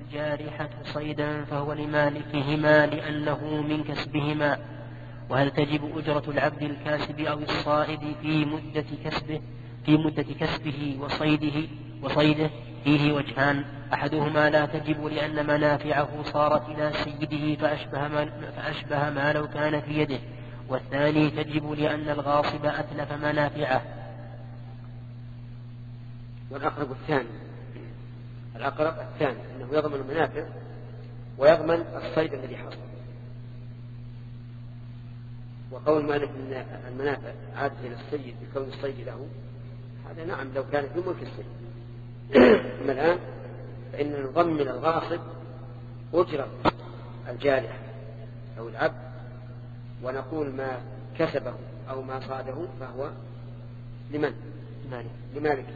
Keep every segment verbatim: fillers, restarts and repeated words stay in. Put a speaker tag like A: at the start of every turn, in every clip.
A: الجارحة صيدا فهو لمالكهما لأنه من كسبهما. وهل تجب أجرة العبد الكاسب أو الصائد في مدة كسبه في مدة كسبه وصيده وصيده فيه وجهان: أحدهما لا تجب لأن منافعه صارت إلى سيده فأشبه ما, فأشبه ما لو كان في يده، والثاني تجب لأن الغاصب أتلف منافعه.
B: والأقرب الثاني الأقرب الثاني أنه يضمن المنافع ويضمن الصيد الذي حصل. وقول مالك من المنافع عادة إلى السيد بكون الصيد له، هذا نعم لو كان في ملك السيد. أما الآن فإن نضمن الغاصب أجرة الجارح أو العبد، ونقول ما كسبه أو ما صاده فهو لمن؟ لمالك.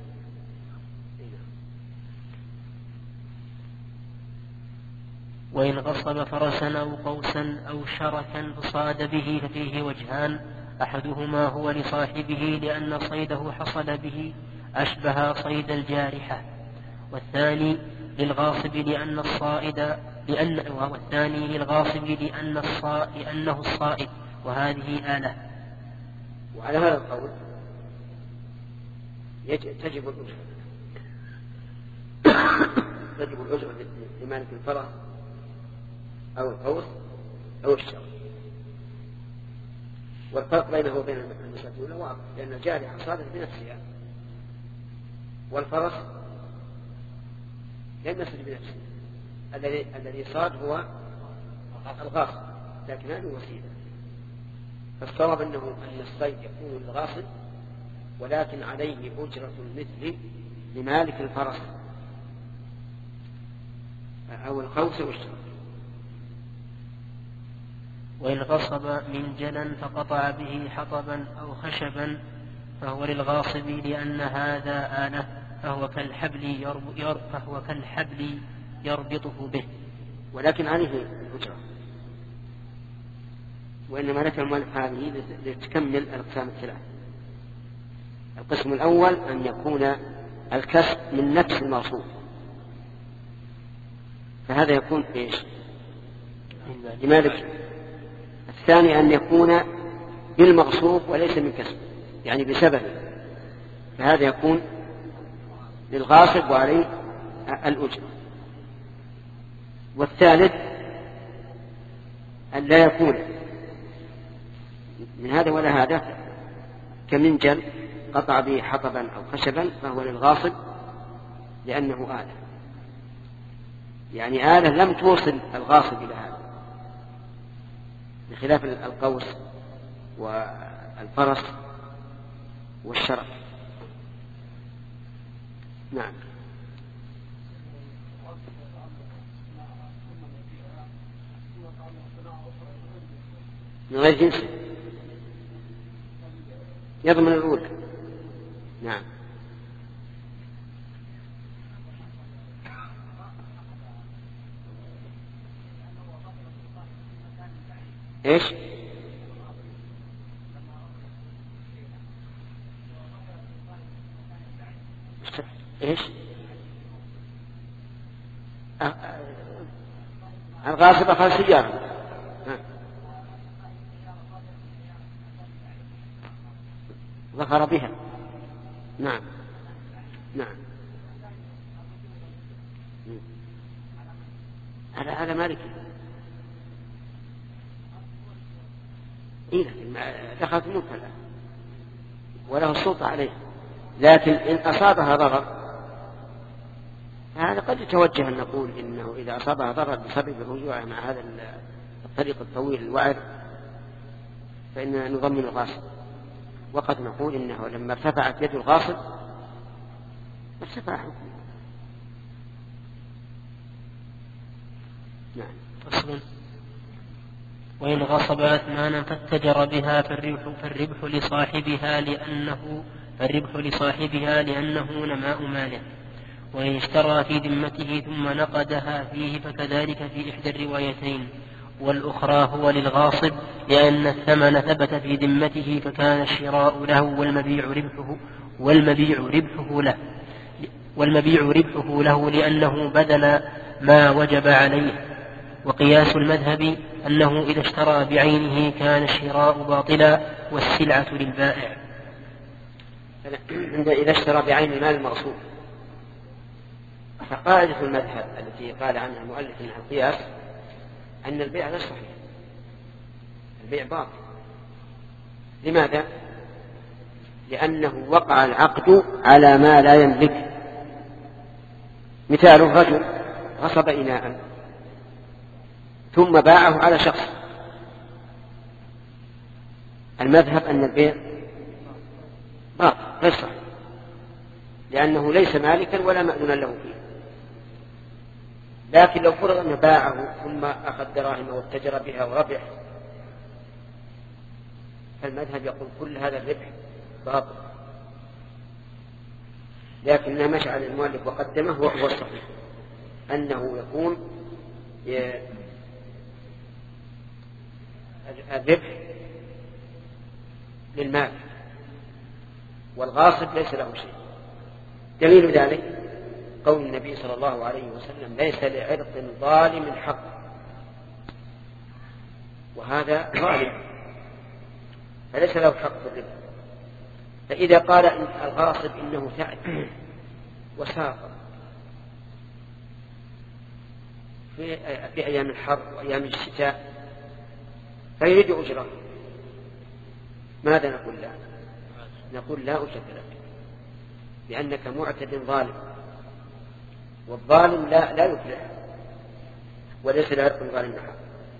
A: وإن غصب فرسا أو قوسا أو شركا فصاد به ففيه وجهان: أحدهما هو لصاحبه لأن صيده حصل به أشبه صيد الجارحة، والثاني للغاصب لأن الصائد لأن والثاني للغاصب لأن الصائد لأنه الصائد وهذه آلة.
B: وعلى هذا القول تجب الأجرة تجب الأجرة لمالك الفرس أو القوس أو الشرك. والفرق بينه وبين المسافرين واضح، لأن الجارحة صادت بنفسها والفرس لم يصد بنفسه. الذي الذي صاد هو الغاصب، لكن هذه وسيلة. فالصواب أنه أن الصيد يكون للغاصب، ولكن عليه أجرة المثل لمالك الفرس أو القوس أو الشرك.
A: وإن غصب منجلا فقطع به حطبا أو خشبا فهو للغاصب لأن هذا آلة، فهو كالحبل يرب فهو كالحبل يربطه به،
B: ولكن عليه الأجرة. وإنما لك المؤلف هذه لتكمل الأقسام الثلاث. القسم الأول أن يكون الكسب من نفس المغصوب، فهذا يكون إيش؟ لمالك. الثاني أن يكون بالمغصوب وليس من كسب، يعني بسببه، فهذا يكون للغاصب وعليه الأجرة. والثالث أن لا يكون من هذا ولا هذا، كمنجل قطع به حطبا أو خشبا فهو للغاصب لأنه آلة، يعني آلة لم توصل الغاصب إلى هذا، بخلاف القوس والفرس والشرك. نعم. من غير جنس يضمن الأولى. نعم. ايش؟ ايش؟ الغاصب أخذ سيارة. ظفر بها. نعم نعم. هذا هذا مالك. إيه لكن دخلت ملكا وله السلطة عليه، لكن إن أصابها ضرر هذا قد يتوجه أن نقول إنه إذا أصابها ضرر بسبب الرجوع مع هذا الطريق الطويل الوعر فإننا نضمن الغاصب. وقد نقول إنه لما ارتفعت يد الغاصب ارتفع حكمه.
A: نعم. فصل. وإن غصب أثمانا فاتجر بها فالربح, فالربح لصاحبها لأنه فالربح لصاحبها لأنه نماء ماله. وإن اشترى في ذمته ثم نقدها فيه فكذلك في إحدى الروايتين، والأخرى هو للغاصب لأن الثمن ثبت في ذمته فكان الشراء له والمبيع ربحه والمبيع ربحه له والمبيع ربحه له لأنه بذل ما وجب عليه. وقياس المذهب أنه إذا اشترى بعينه كان الشراء باطلا والسلعة للبائع.
B: إذا اشترى بعين المال المغصوب، فقاعدة المذهب التي قال عنها المؤلف انها القياس أن البيع لا صحيح، البيع باطل. لماذا؟ لأنه وقع العقد على ما لا يملك. مثال: رجل غصب إناء ثم باعه على شخص، المذهب أن البيع باطل غير صحيح، لأنه ليس مالكا ولا مأذونا له فيه. لكن لو فرض أنه باعه ثم أخذ دراهم واتجر بها وربح، فالمذهب يقول كل هذا الربح باطل، لكنه مشى على المؤلف وقدمه وهو الصحيح أنه يكون الربح للمال والغاصب ليس له شيء. دليل ذلك قول النبي صلى الله عليه وسلم: ليس لعرض ظالم حق. وهذا ظالم فليس له حق بالربح. فإذا قال إن الغاصب إنه تعب وسافر في, في أيام الحر وأيام الشتاء فيريد أجره، ماذا نقول له؟ نقول لا أجر لك، لأنك معتد ظالم، والظالم لا, لا يفلح، وليس لا يكون ظالم حق.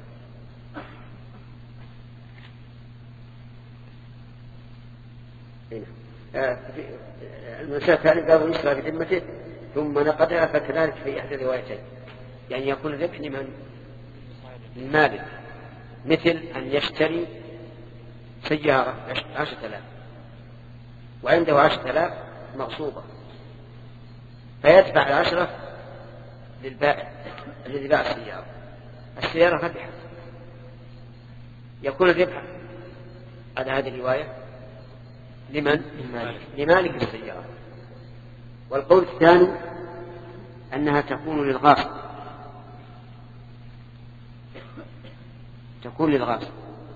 B: المسألة الثانية قالوا يشترى بذمته ثم نقدها، فكذلك في إحدى الروايتين، يعني يكون الربح لمن؟ للمالك، مثل أن يشتري سيارة عشرة آلاف وعنده عشرة آلاف مغصوبة، فيدفع العشرة للبائع الذي باع السيارة، السيارة ربحت، يكون الربح على هذه الرواية لمن؟ لمالك السيارة. والقول الثاني أنها تكون للغاصب، تكون للغاصب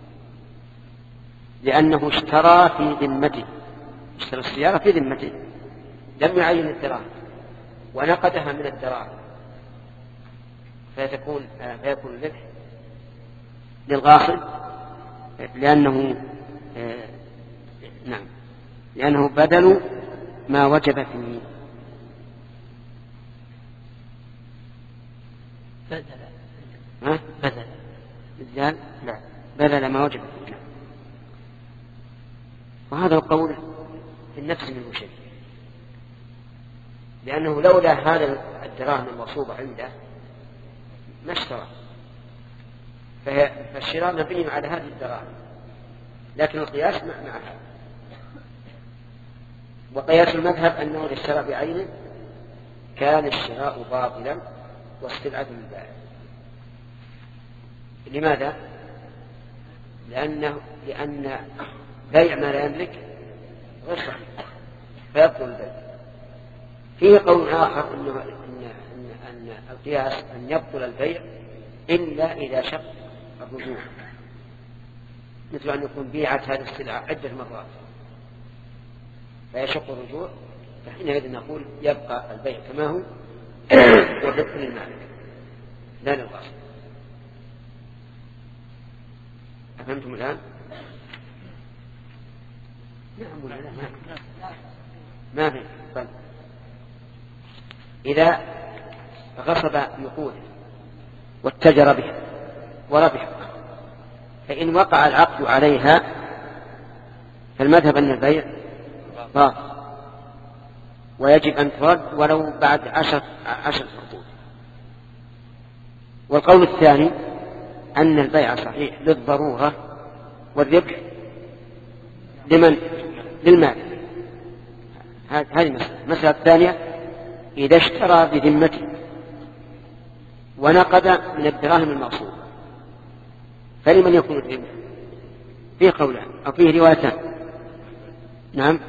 B: لأنه اشترى في ذمته، اشترى السيارة في ذمته، لم يعين الدراهم ونقدها من الدراهم، فيكون فيكون الربح للغاصب لأنه آه نعم لأنه بدل ما وجب فيه.
A: بدل
B: ها؟
A: بدل
B: بالذال؟
A: نعم،
B: بدل ما وجب فيه. وهذا القول في النفس منه شيء، لأنه لولا هذا الدراهم المغصوبة عنده ما اشترى، فالشراء مبني على هذه الدراهم، لكن القياس مع هذا. وقياس المذهب أنه إذا اشترى بعينه كان الشراء باطلا والسلعة للبائع. لماذا؟ لأنه لأن بيع ما لا يملك غير صحيح فيبطل البيع. فيه قول آخر أنه أن, أن, أن القياس أن يبطل البيع إلا إذا شق الرجوع، مثل أن يكون بيعت هذه السلعة عدة مرات فيشق الرجوع، فحينئذ نقول يبقى البيع كما هو والربح للمالك لا للغاصب. أفهمتم الآن؟ نعم ولا لا؟ ما في. طيب إذا غصب نقوده واتجر بها وربح، فإن وقع العقد عليها فالمذهب أن البيع باطل ويجب أن ترد ولو بعد عشر عشر عقود. والقول الثاني أن البيع صحيح للضرورة والربح لمن؟ للمال. هذه مسألة. المسألة الثانية إذا اشترى بذمته ونقد من الدراهم المغصوبة فلمن يكون الربح؟ فيه قولان أو فيه روايتان. نعم،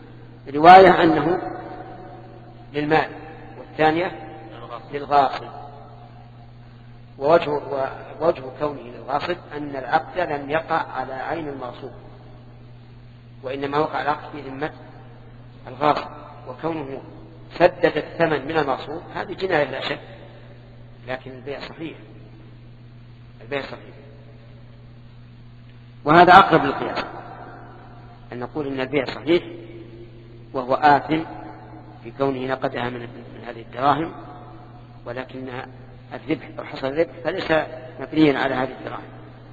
B: رواية أنه للمال والثانية للغاصب. ووجه, ووجه كونه للغاصب أن العقد لم يقع على عين المغصوب، وإنما وقع العقد في ذمة الغاصب، وكونه سدد الثمن من المغصوب هذه جناية لا شك، لكن البيع صحيح، البيع صحيح. وهذا أقرب للقياس، أن نقول إن البيع صحيح وهو آثم في كونه نقدها من هذه الدراهم، ولكن الربح أو حصل الربح فليس مبنيا على هذه الدراهم.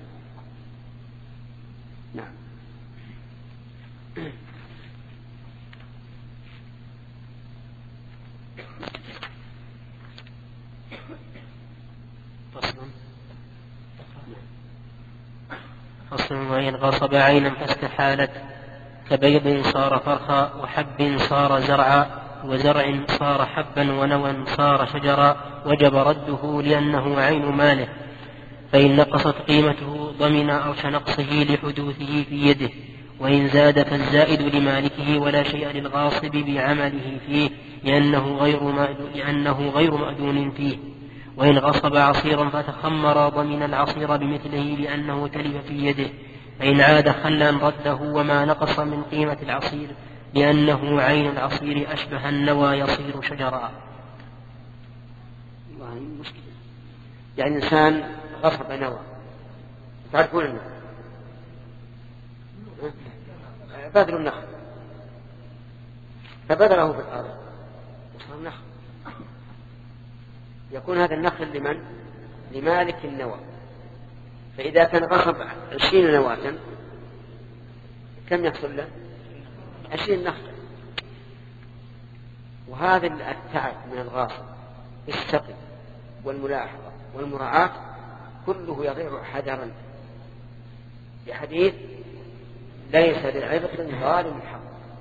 B: نعم.
A: فصل. وإن غصب عينا فاستحالت كبيض صار فرخا، وحب صار زرعا، وزرع صار حبا، ونوى صار شجرا، وجب رده لأنه عين ماله، فإن نقصت قيمته ضمن أرش نقصه لحدوثه في يده، وإن زاد فالزائد لمالكه ولا شيء للغاصب بعمله فيه لأنه غير لأنه غير مأذون فيه. وإن غصب عصيرا فتخمر ضمن العصير بمثله لأنه تلف في يده، فإن عاد خلا رده وما نقص من قيمة العصير لأنه عين العصير أشبه النوى يصير شجرا.
B: والله مشكلة، يعني إنسان غصب نوى، تعرفون النوى بذر النخل، فبذره في الأرض وصار نخل، يكون هذا النخل لمن؟ لمالك النوى. فإذا كان غصب عشرين نواة كم يحصل له؟ عشرين نخل. وهذا التعب من الغاصب السقي والملاحظة والمراعاة كله يضيع حذرا، بحديث ليس للعبق ظالم الحق.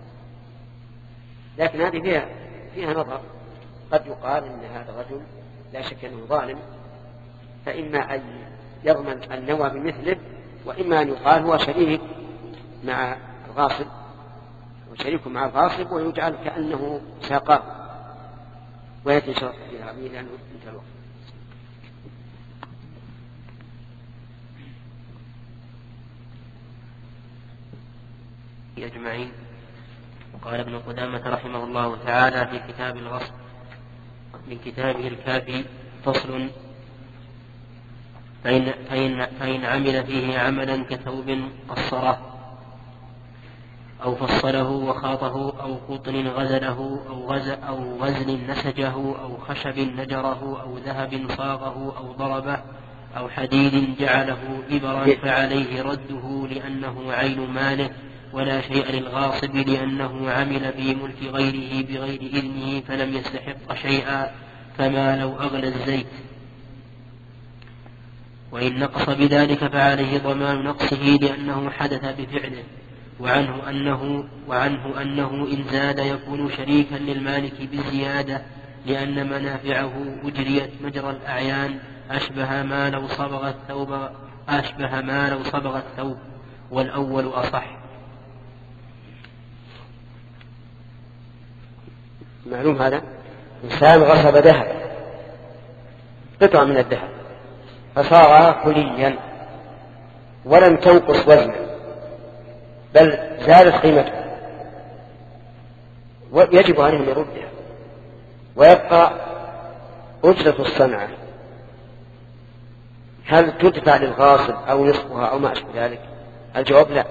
B: لكن هذه فيها, فيها نظر، قد يقال إن هذا الرجل لا شك أنه ظالم، فإما أن يضمن النوى بمثله، وإما أن يقال هو شريك مع الغاصب وشريك مع الغاصب ويجعل كأنه ساقاه ويأتي شرط في العبيد لأنه انتهى الوقت.
A: أجمعين. وقال ابن قدامة رحمه الله تعالى في كتاب الغصب من كتابه الكافي: فصل. فإن, فإن, فإن عمل فيه عملا كثوب قصره أو فصله وخاطه أو قطن غزله أو, غز أو غزل نسجه أو خشب نجره أو ذهب صاغه أو ضربه أو حديد جعله إبرا فعليه رده لأنه عين ماله، ولا شيء للغاصب لأنه عمل في ملك غيره بغير إذنه فلم يستحق شيئا، كما لو أغلى الزيت. وإن نقص بذلك فعليه ضمان نقصه لأنه حدث بفعله، وعنه أنه, وعنه أنه إن زاد يكون شريكا للمالك بالزيادة، لأن منافعه أجريت مجرى الأعيان، أشبه ما لو صبغ الثوب أشبه ما لو صبغ الثوب والأول أصح.
B: معلوم هذا؟ إنسان غصب ذهب، قطعة من الذهب، فصار حليا ولم تنقص وزنه بل زادت قيمته، ويجب عليه أن يردها ويبقى أجرة الصنعة. هل تدفع للغاصب أو نصفها أو ما أشبه ذلك؟ الجواب لا،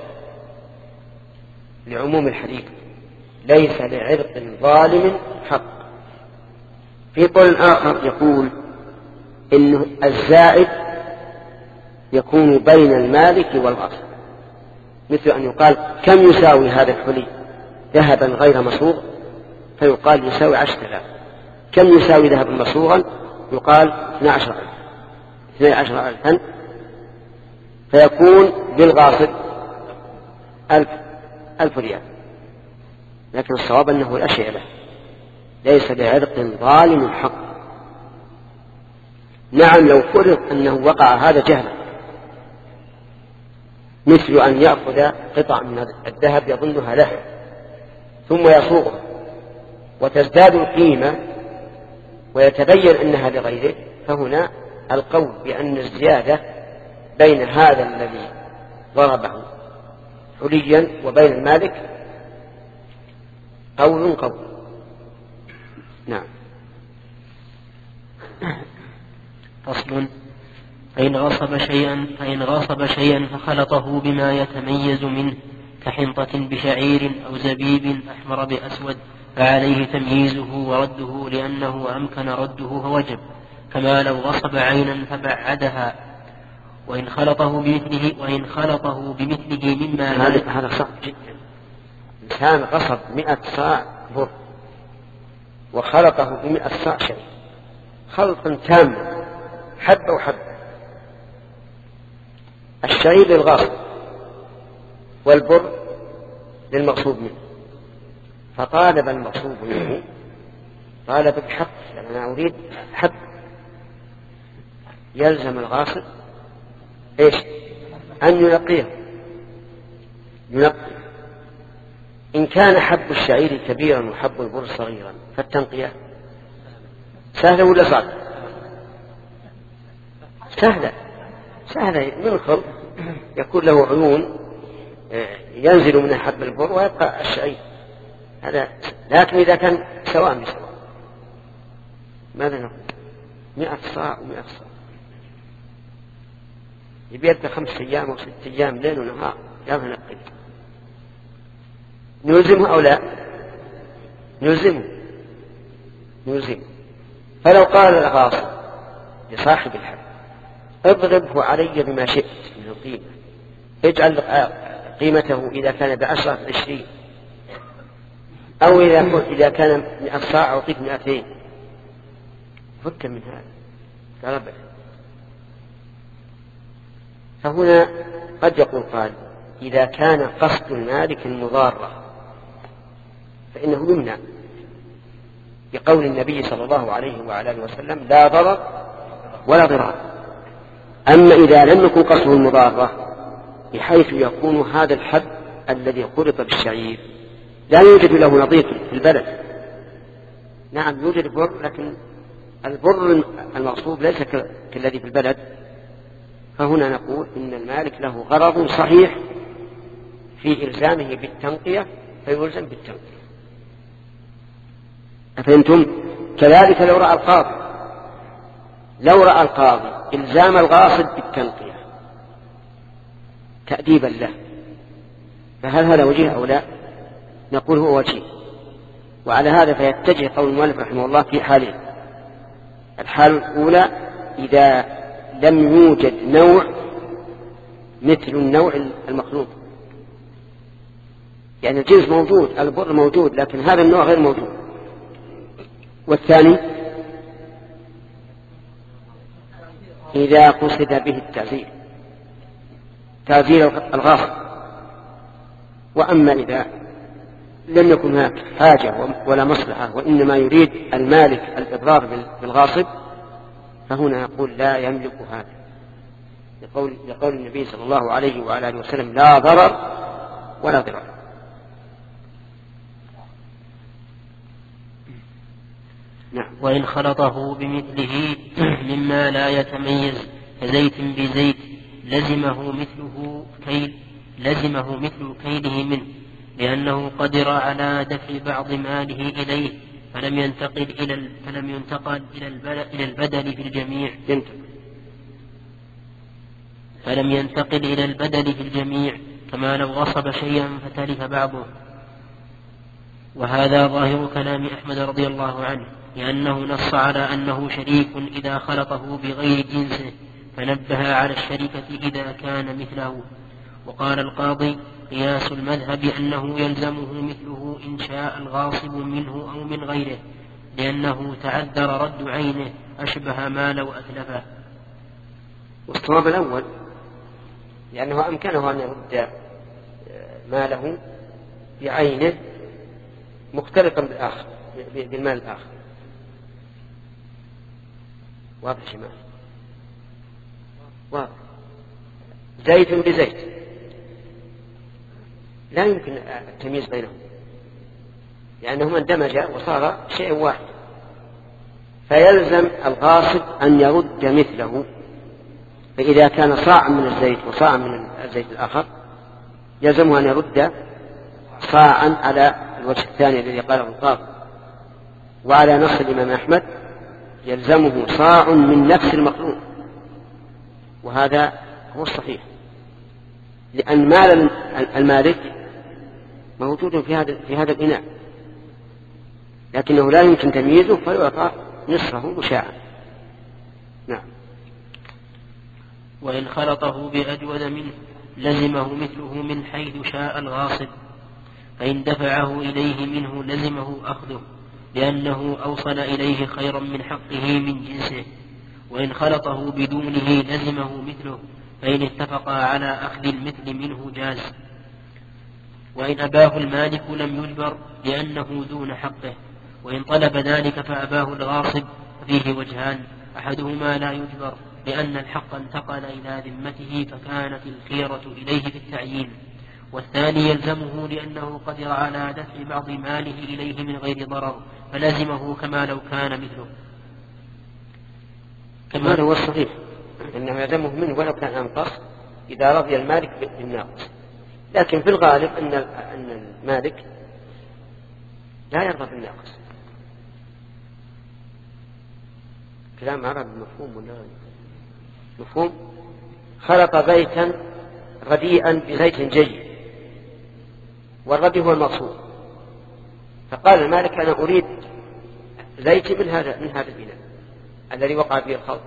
B: لعموم الحديث: ليس لعرق ظالم حق. في قول آخر يقول إن الزائد يكون بين المالك والغاصب، مثل أن يقال: كم يساوي هذا الحلي ذهبا غير مصوغ؟ فيقال يساوي عشرة آلاف. كم يساوي ذهبا مصوغا؟ يقال اثنى عشر ألف اثنى عشر ألفا، فيكون للغاصب ألف, ألف ريال. لكن الصواب أنه لا شيء له، ليس لعرق ظالم حق. نعم لو فرض أنه وقع هذا جهلا، مثل أن يأخذ قطع من الذهب يظنها له ثم يصوغها وتزداد القيمة ويتبين أنها لغيره، فهنا القول بأن الزيادة بين هذا الذي ضربه حليا وبين المالك قول قول. نعم.
A: فصل. فإن غصب شيئا فإن غصب شيئا فخلطه بما يتميز منه كحنطة بشعير أو زبيب أحمر بأسود فعليه تمييزه ورده لأنه أمكن رده فوجب، كما لو غصب عينا فبعدها. وإن خلطه بمثله وإن خلطه بمثله مما
B: هذا هذا صعب جدا. إنسان غصب مئة صاع بر وخلطه بمئة صاع شيء خلطا تاما حبة وحبة. الشعير للغاصب والبر للمغصوب منه، فطالب المغصوب منه طالب بحق، أنا أريد حب. يلزم الغاصب إيش؟ أن ينقيه ينقي. إن كان حب الشعير كبيرا وحب البر صغيرا فالتنقية سهلة ولا صعبة؟ سهلة سهلة. من الخلط يكون له عيون ينزل من حب البر ويبقى الشعير هذا. لكن إذا كان سواء بسواء ماذا نقول؟ مئة صاع ومئة صاع يبيت خمس أيام أو ست أيام ليل ونهار يابه نقل. نلزمه أو لا؟ نلزمه نلزمه. فلو قال الغاصب لصاحب الحب اضربه علي بما شئت من القيمة، اجعل قيمته إذا كان بعشرة عشرين، أو إذا كان مئة صاع أعطيك مئتين، فك من هذا كربع. فهنا قد يقول قال إذا كان قصد المالك المضارة فإنه يمنع بقول النبي صلى الله عليه وعلى آله وسلم لا ضرر ولا ضرار. أما إذا لم يكن قصده المضارة بحيث يكون هذا الحب الذي خلط بالشعير لا يوجد له نظير في البلد، نعم يوجد بر لكن البر المغصوب ليس كالذي في البلد، فهنا نقول إن المالك له غرض صحيح في إلزامه بالتنقية فيلزم بالتنقية. أفهمتم؟ كذلك لو رأى القاضي لو رأى القاضي إلزام الغاصب بالتنقية تأديبا له فهل هذا وجيه أو لا؟ نقول هو وجيه. وعلى هذا فيتجه قول المؤلف رحمه الله في حالين. الحال الأولى إذا لم يوجد نوع مثل النوع المخلوط، يعني الجنس موجود البر موجود لكن هذا النوع غير موجود. والثاني إذا قصد به التعزير تعزير الغاصب. وأما إذا لم يكن هناك حاجة ولا مصلحة وإنما يريد المالك الإضرار بالغاصب فهنا نقول لا يملك هذا لقول, لقول النبي صلى الله عليه وعلى آله وسلم لا ضرر ولا ضرر.
A: نعم. وإن خلطه بمثله مما لا يتميز كزيت بزيت لزمه مثله كيل لزمه مثل كيله منه لأنه قدر على دفع بعض ماله إليه فلم ينتقل إلى فلم ينتقل إلى البدل في الجميع فلم ينتقل إلى البدل في الجميع كما لو غصب شيئا فتلف بعضه. وهذا ظاهر كلام أحمد رضي الله عنه لأنه نص على أنه شريك إذا خلطه بغير جنسه فنبه على الشركة إذا كان مثله. وقال القاضي قياس المذهب أنه يلزمه مثله إن شاء الغاصب منه أو من غيره لأنه تعذر رد عينه أشبه ما لو أتلفه.
B: والصواب الأول لأنه أمكنه أن يرد ماله بعينه مختلطا بالآخر بالمال الآخر. واضح شمال واضح. زيت بزيت لا يمكن التمييز بينهم لأنهما اندمجا وصار شيء واحد فيلزم الغاصب أن يرد مثله. فإذا كان صاع من الزيت وصاع من الزيت الآخر يلزمه أن يرد صاعا على الوجه الثاني الذي قاله القاضي. وعلى نص الإمام أحمد يلزمه صاع من نفس المخلوق، وهذا هو الصحيح، لأن مال المالك موجود في هذا في هذا الإناء، لكنه لا يمكن تمييزه فيعطى نصفه مشاعا. نعم.
A: وإن خلطه بأجود منه لزمه مثله من حيث شاء الغاصب، فإن دفعه إليه منه لزمه أخذه، لأنه أوصل إليه خيرا من حقه من جنسه. وإن خلطه بدونه لزمه مثله، فإن اتفقا على أخذ المثل منه جاز. وإن أباه المالك لم يجبر لأنه دون حقه، وإن طلب ذلك فأباه الغاصب فيه وجهان: أحدهما لا يجبر لأن الحق انتقل إلى ذمته فكانت الخيرة إليه في التعيين، والثاني يلزمه لأنه قدر على دفع بعض ماله إليه من غير ضرر فلزمه كما لو كان مثله.
B: كما هو الصحيح أنه يلزمه منه ولو كان أنقص إذا رضي المالك بالناقص، لكن في الغالب أن أن المالك لا يرضى بالناقص. كلام عربي مفهوم ولا مفهوم؟ خلط زيتا رديئا بزيت جيد، والردي هو المقصود، فقال المالك أنا أريد زيت من هذا من هذا الإناء الذي وقع فيه الخلط.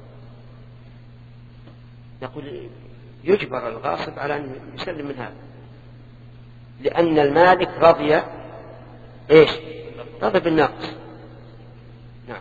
B: نقول يجبر الغاصب على أن يسلم من هذا، لأن المالك رضي إيش؟ رضي بالناقص. نعم.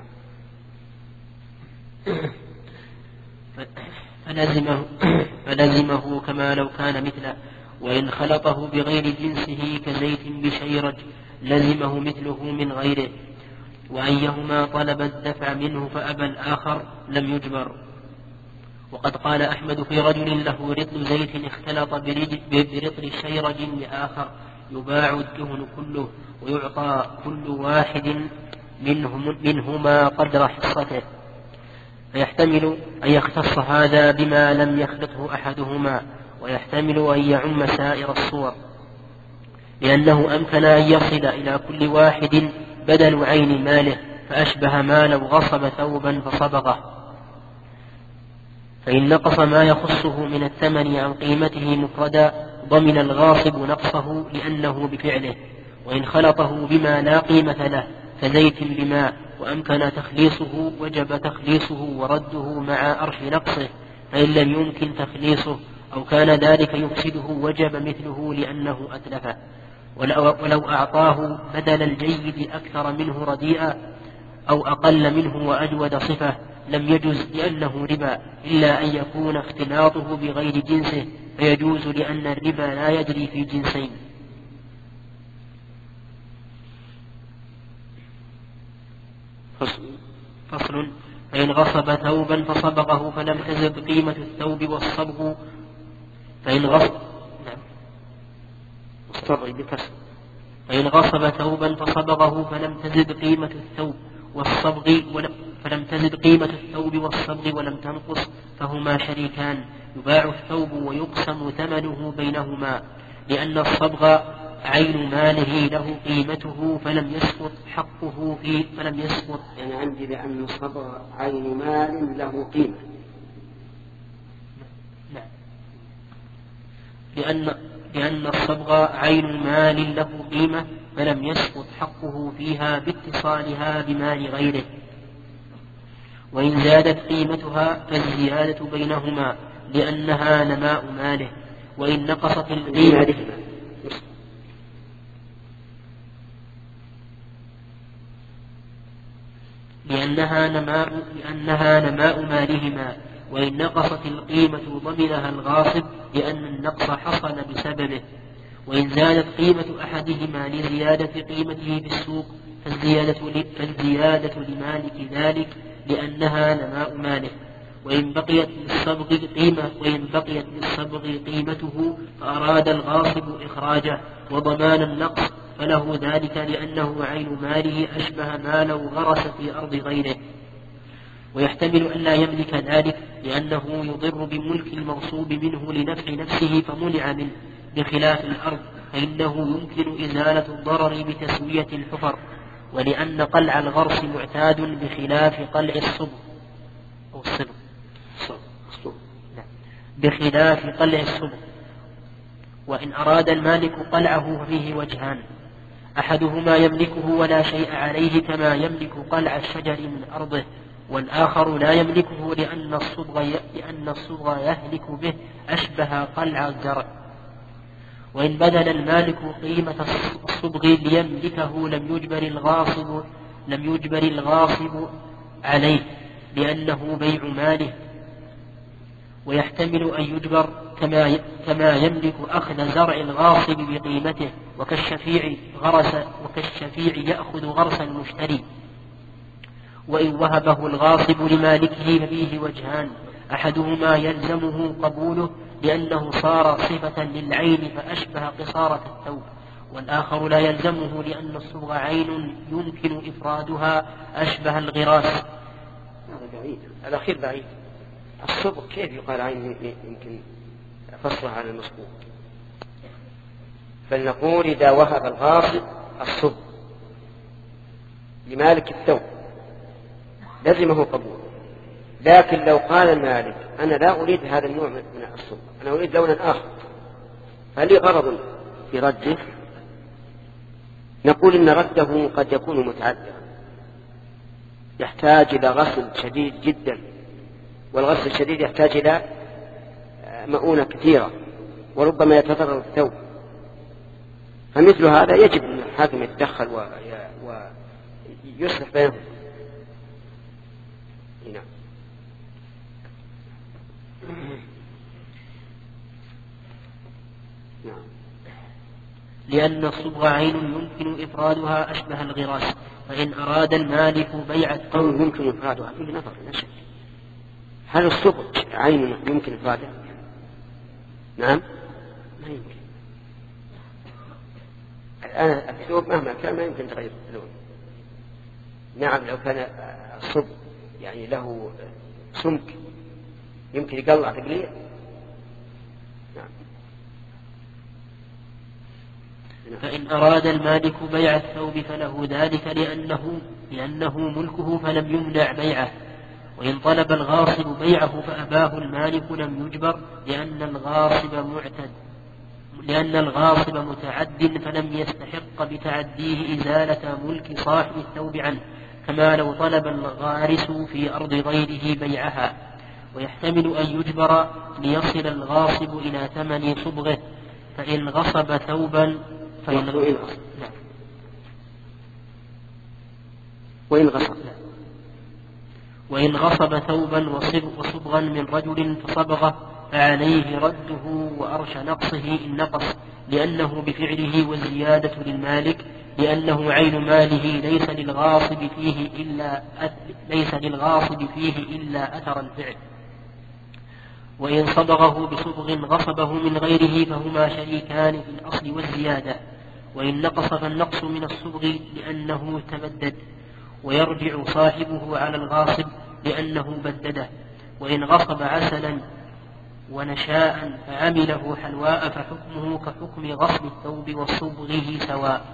A: فلزمه, فلزمه كما لو كان مثله. وإن خلطه بغير جنسه كزيت بشيرج لزمه مثله من غيره، وأيهما طلب الدفع منه فأبى الآخر لم يجبر. وقد قال أحمد في رجل له رطل زيت اختلط برطل شيرج لآخر يباع الدهن كله ويعطى كل واحد منهم منهما قدر حصته، فيحتمل أن يختص هذا بما لم يخلطه أحدهما، ويحتمل أن يعم سائر الصور، لأنه أمكن أن يصل إلى كل واحد بدل عين ماله، فأشبه ما لو غصب ثوبا فصبغه. فإن نقص ما يخصه من الثمن عن قيمته مفردا ضمن الغاصب نقصه لأنه بفعله. وإن خلطه بما لا قيمة له كزيت بماء وأمكن تخليصه وجب تخليصه ورده مع أرش نقصه، فإن لم يمكن تخليصه أو كان ذلك يفسده وجب مثله لأنه أتلفه. ولو أعطاه بدل الجيد أكثر منه رديئا أو أقل منه وأجود صفة لم يجوز لأنه ربا، إلا أن يكون اختلاطه بغير جنسه فيجوز لأن الربا لا يجري في جنسين. فصل. فإن غصب ثوبا فصبغه فلم تزد قيمة الثوب والصبغ فإن غصب نعم. فإن غصب ثوبا فصبغه فلم تزد قيمة الثوب والصبغ ولم فلم تزد قيمة الثوب والصبغ ولم تنقص فهما شريكان، يباع الثوب ويقسم ثمنه بينهما، لأن الصبغ عين ماله له قيمته فلم يسقط حقه فيه فلم يسقط.
B: يعني عندي لأن الصبغ عين مال له قيمة.
A: نعم. لأن لأن الصبغ عين مال له قيمة فلم يسقط حقه فيها باتصالها بمال غيره. وإن زادت قيمتها فالزيادة بينهما لأنها نماء ماله، وإن نقصت القيمة لأنها نماء لأنها نماء مالهما، وإن نقصت القيمة ضمنها الغاصب لأن النقص حصل بسببه. وإن زادت قيمة أحدهما لزيادة قيمته في السوق فالزيادة, فالزيادة لمالك ذلك لأنها نماء ماله. وإن بقيت للصبغ قيمة وإن بقيت للصبغ قيمته فأراد الغاصب إخراجه وضمان النقص فله ذلك لأنه عين ماله أشبه ما لو غرس في أرض غيره. ويحتمل أن لا يملك ذلك لأنه يضر بملك المغصوب منه لنفع نفسه فمنع منه، بخلاف الأرض فإنه يمكن إزالة الضرر بتسوية الحفر، ولأن قلع الغرس معتاد بخلاف قلع الصبغ أو الصبغ بخلاف قلع الصبغ. وإن أراد المالك قلعه ففيه وجهان: أحدهما يملكه ولا شيء عليه كما يملك قلع الشجر من أرضه، والآخر لا يملكه لأن الصبغ لأن الصبغ يهلك به أشبه قلع الزرع. وإن بذل المالك قيمة الصبغ ليملكه لم يجبر الغاصب لم يجبر الغاصب عليه لأنه بيع ماله. ويحتمل أن يجبر كما كما يملك أخذ زرع الغاصب بقيمته، وكالشفيع غرس وكالشفيع يأخذ غرس المشتري. وإن وهبه الغاصب لمالكه ففيه وجهان: أحدهما يلزمه قبوله لأنه صار صفة للعين فأشبه قصارة الثوب، والآخر لا يلزمه لأن الصبغ عين يمكن إفرادها أشبه الغراس.
B: هذا بعيد، الأخير بعيد. الصبغ كيف يقال عين يمكن فصلها على المصبوغ؟ فلنقول إذا وهب الغاصب الصبغ لمالك الثوب لزمه قبول. لكن لو قال المالك أنا لا أريد هذا النوع من الصبغ، أنا أريد لونا آخر، فهل لي غرض في رده؟ نقول إن رده قد يكون متعذرا، يحتاج إلى غسل شديد جدا، والغسل الشديد يحتاج إلى مؤونة كثيرة، وربما يتضرر الثوب. فمثل هذا يجب أن الحاكم يتدخل ويصلح بينهم. نعم. نعم.
A: لأن الصبغ عين يمكن إفرادها أشبه الغراس. فإن أراد المالك بيع الثوب
B: يمكن إفرادها فيه نظر لا شك. هل الصبغ عين يمكن إفرادها؟ نعم ما يمكن. الآن الثوب مهما كان ما يمكن تغير اللون. نعم لو كان الصبغ يعني له سمك يمكن يقلع تقليع. نعم.
A: فإن أراد المالك بيع الثوب فله ذلك لأنه, لأنه ملكه فلم يمنع بيعه. وإن طلب الغاصب بيعه فأباه المالك لم يجبر لأن الغاصب معتد لأن الغاصب متعد فلم يستحق بتعديه إزالة ملك صاحب الثوب عنه، كما لو طلب الغارس في أرض غيره بيعها. ويحتمل أن يجبر ليصل الغاصب إلى ثمن صبغه. فإن غصب ثوبا فإن غصب
B: وإن غصب
A: وإن غصب ثوبا وصبغا من رجل فصبغه فعليه رده وأرش نقصه إن نقص، لأنه بفعله والزيادة للمالك، لأنه عين ماله ليس للغاصب فيه إلا ليس للغاصب فيه إلا أثر الفعل. وإن صبغه بصبغ غصبه من غيره فهما شريكان في الأصل والزيادة. وإن نقص فالنقص من الصبغ لأنه تبدد، ويرجع صاحبه على الغاصب لأنه بدده. وإن غصب عسلا ونشاء فعمله حلواء فحكمه كحكم غصب الثوب وصبغه سواء.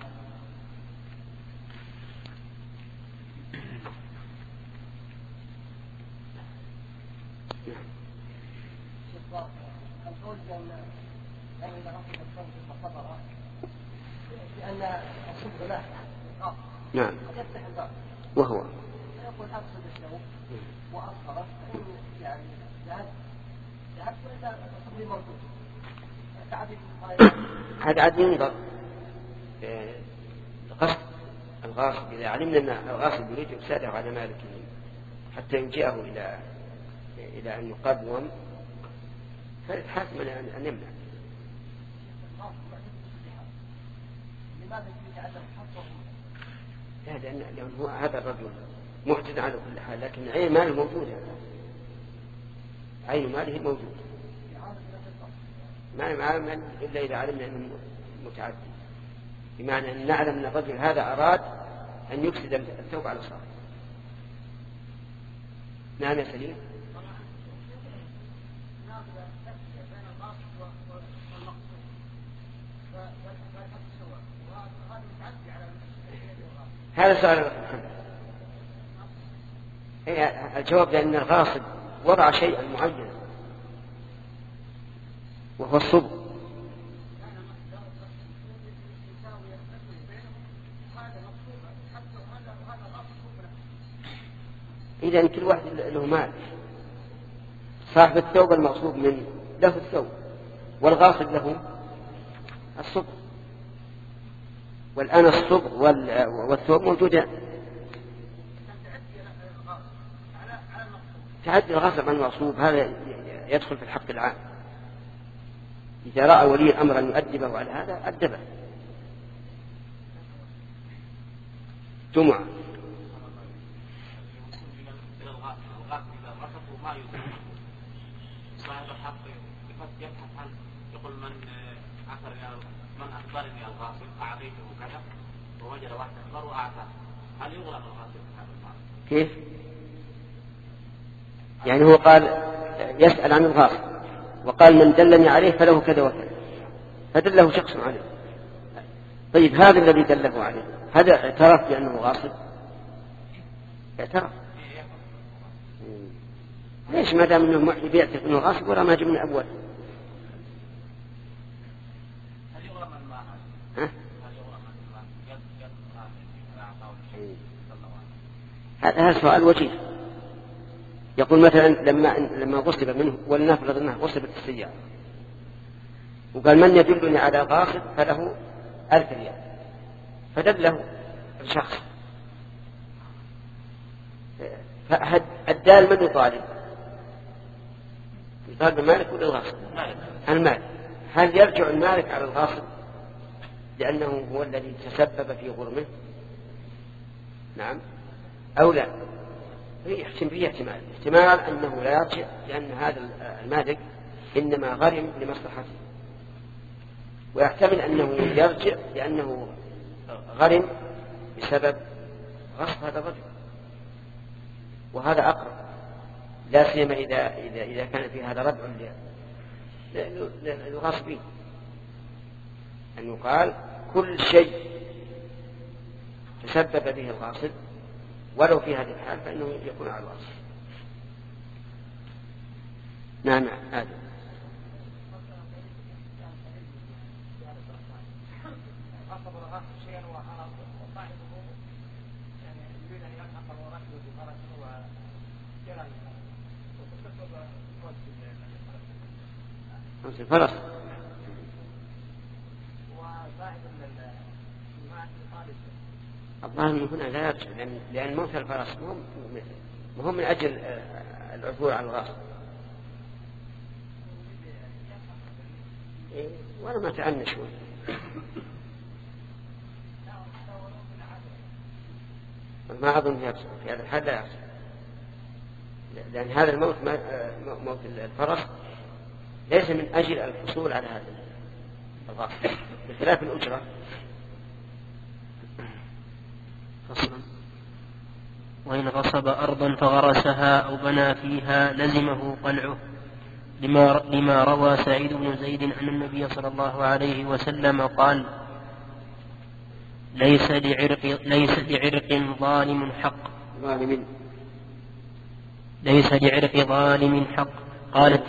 B: نعم. وهو
C: يقول أقصد الثوب وأصفره يعني ذهب ذهب وإذا الصبغ موجود
B: هذا عاد ينظر قصد الغاصب. إذا علمنا أن الغاصب يريد إفساده على مالك حتى يلجئه إلى إلى أن يقدم فحاسم أن يمنع.
C: لماذا يتعلم حقه؟
B: لأن هو هذا الرجل معتد على كل حال، لكن عين ماله موجود، عين ماله موجود ما ما إلا إذا علمنا أنه متعدي. بمعنى أن نعلم أن الرجل هذا أراد أن يفسد الثوب على صاحبه. نعم يا سليم. هذا سؤال محمد. الجواب لأن الغاصب وضع شيئا معينا وهو الصبغ. إذا كل واحد له مال. صاحب الثوب المغصوب منه له الثوب والغاصب له الصبغ، والآن الصبغ والثوب موجودان. تعدي الغاصب عن المغصوب هذا يدخل في الحق العام. إذا رأى ولي الأمر أن يؤدبه على هذا أدبه. جمعة.
D: صاحب الحق يبحث عن يقول من أخر من أخبرني الغاصب أعطيته كذا ووجد واحد أخبر وأعطاه، هل يغلق الغاصب هذا المال؟
B: كيف؟ يعني هو قال يسأل عن الغاصب وقال من دلني عليه فله كذا وكذا، فدله شخص عليه. طيب هذا الذي دله عليه هذا اعترف بأنه غاصب؟ اعترف. ليش ما دام انه محي بيعترف انه غاصب ولا ما جاء من اول؟
D: هل يغرم المال؟
B: ها؟
D: هل يغرم المال؟
B: هذا سؤال وجيه. يقول مثلا لما لما غصب منه ولنفرض انه غصبت السيارة وقال من يدلني على غاصب فله ألف ريال، فدله الشخص، فالدال من يطالب؟ يطالب المالك ولا الغاصب؟ المالك. هل يرجع المالك على الغاصب لأنه هو الذي تسبب في غرمه؟ نعم أو لا؟ يحتمل فيه احتمال احتمال أنه لا يرجع لأن هذا المالك إنما غرم لمصلحته، ويحتمل أنه يرجع لأنه غرم بسبب غصب هذا الرجل، وهذا أقرب، لا سيما إذا إذا إذا كان في هذا ردع للغاصبين، أن يقال كل شيء تسبب به الغاصب ولو في هذه الحال فإنه يكون على الغاصب. نعم هذا الفرس. الظاهر من هنا لا يرجع لأن, لأن موت الفرس مهم من أجل العثور على الغاصب. إيه وأنا ما تعنى شوي. ما أظن يرجع في هذا الحال، لا يرجع لأن هذا الموت موت الفرس ليس من أجل الحصول على هذا الغاصب بخلاف الأجرة.
A: وإن غصب أرضا فغرسها أو بنى فيها لزمه قلعه، لما, لما روى سعيد بن زيد أن النبي صلى الله عليه وسلم قال: ليس لعرق, ليس لعرق ظالم حق
B: ظالم
A: ليس لعرق ظالم حق قالت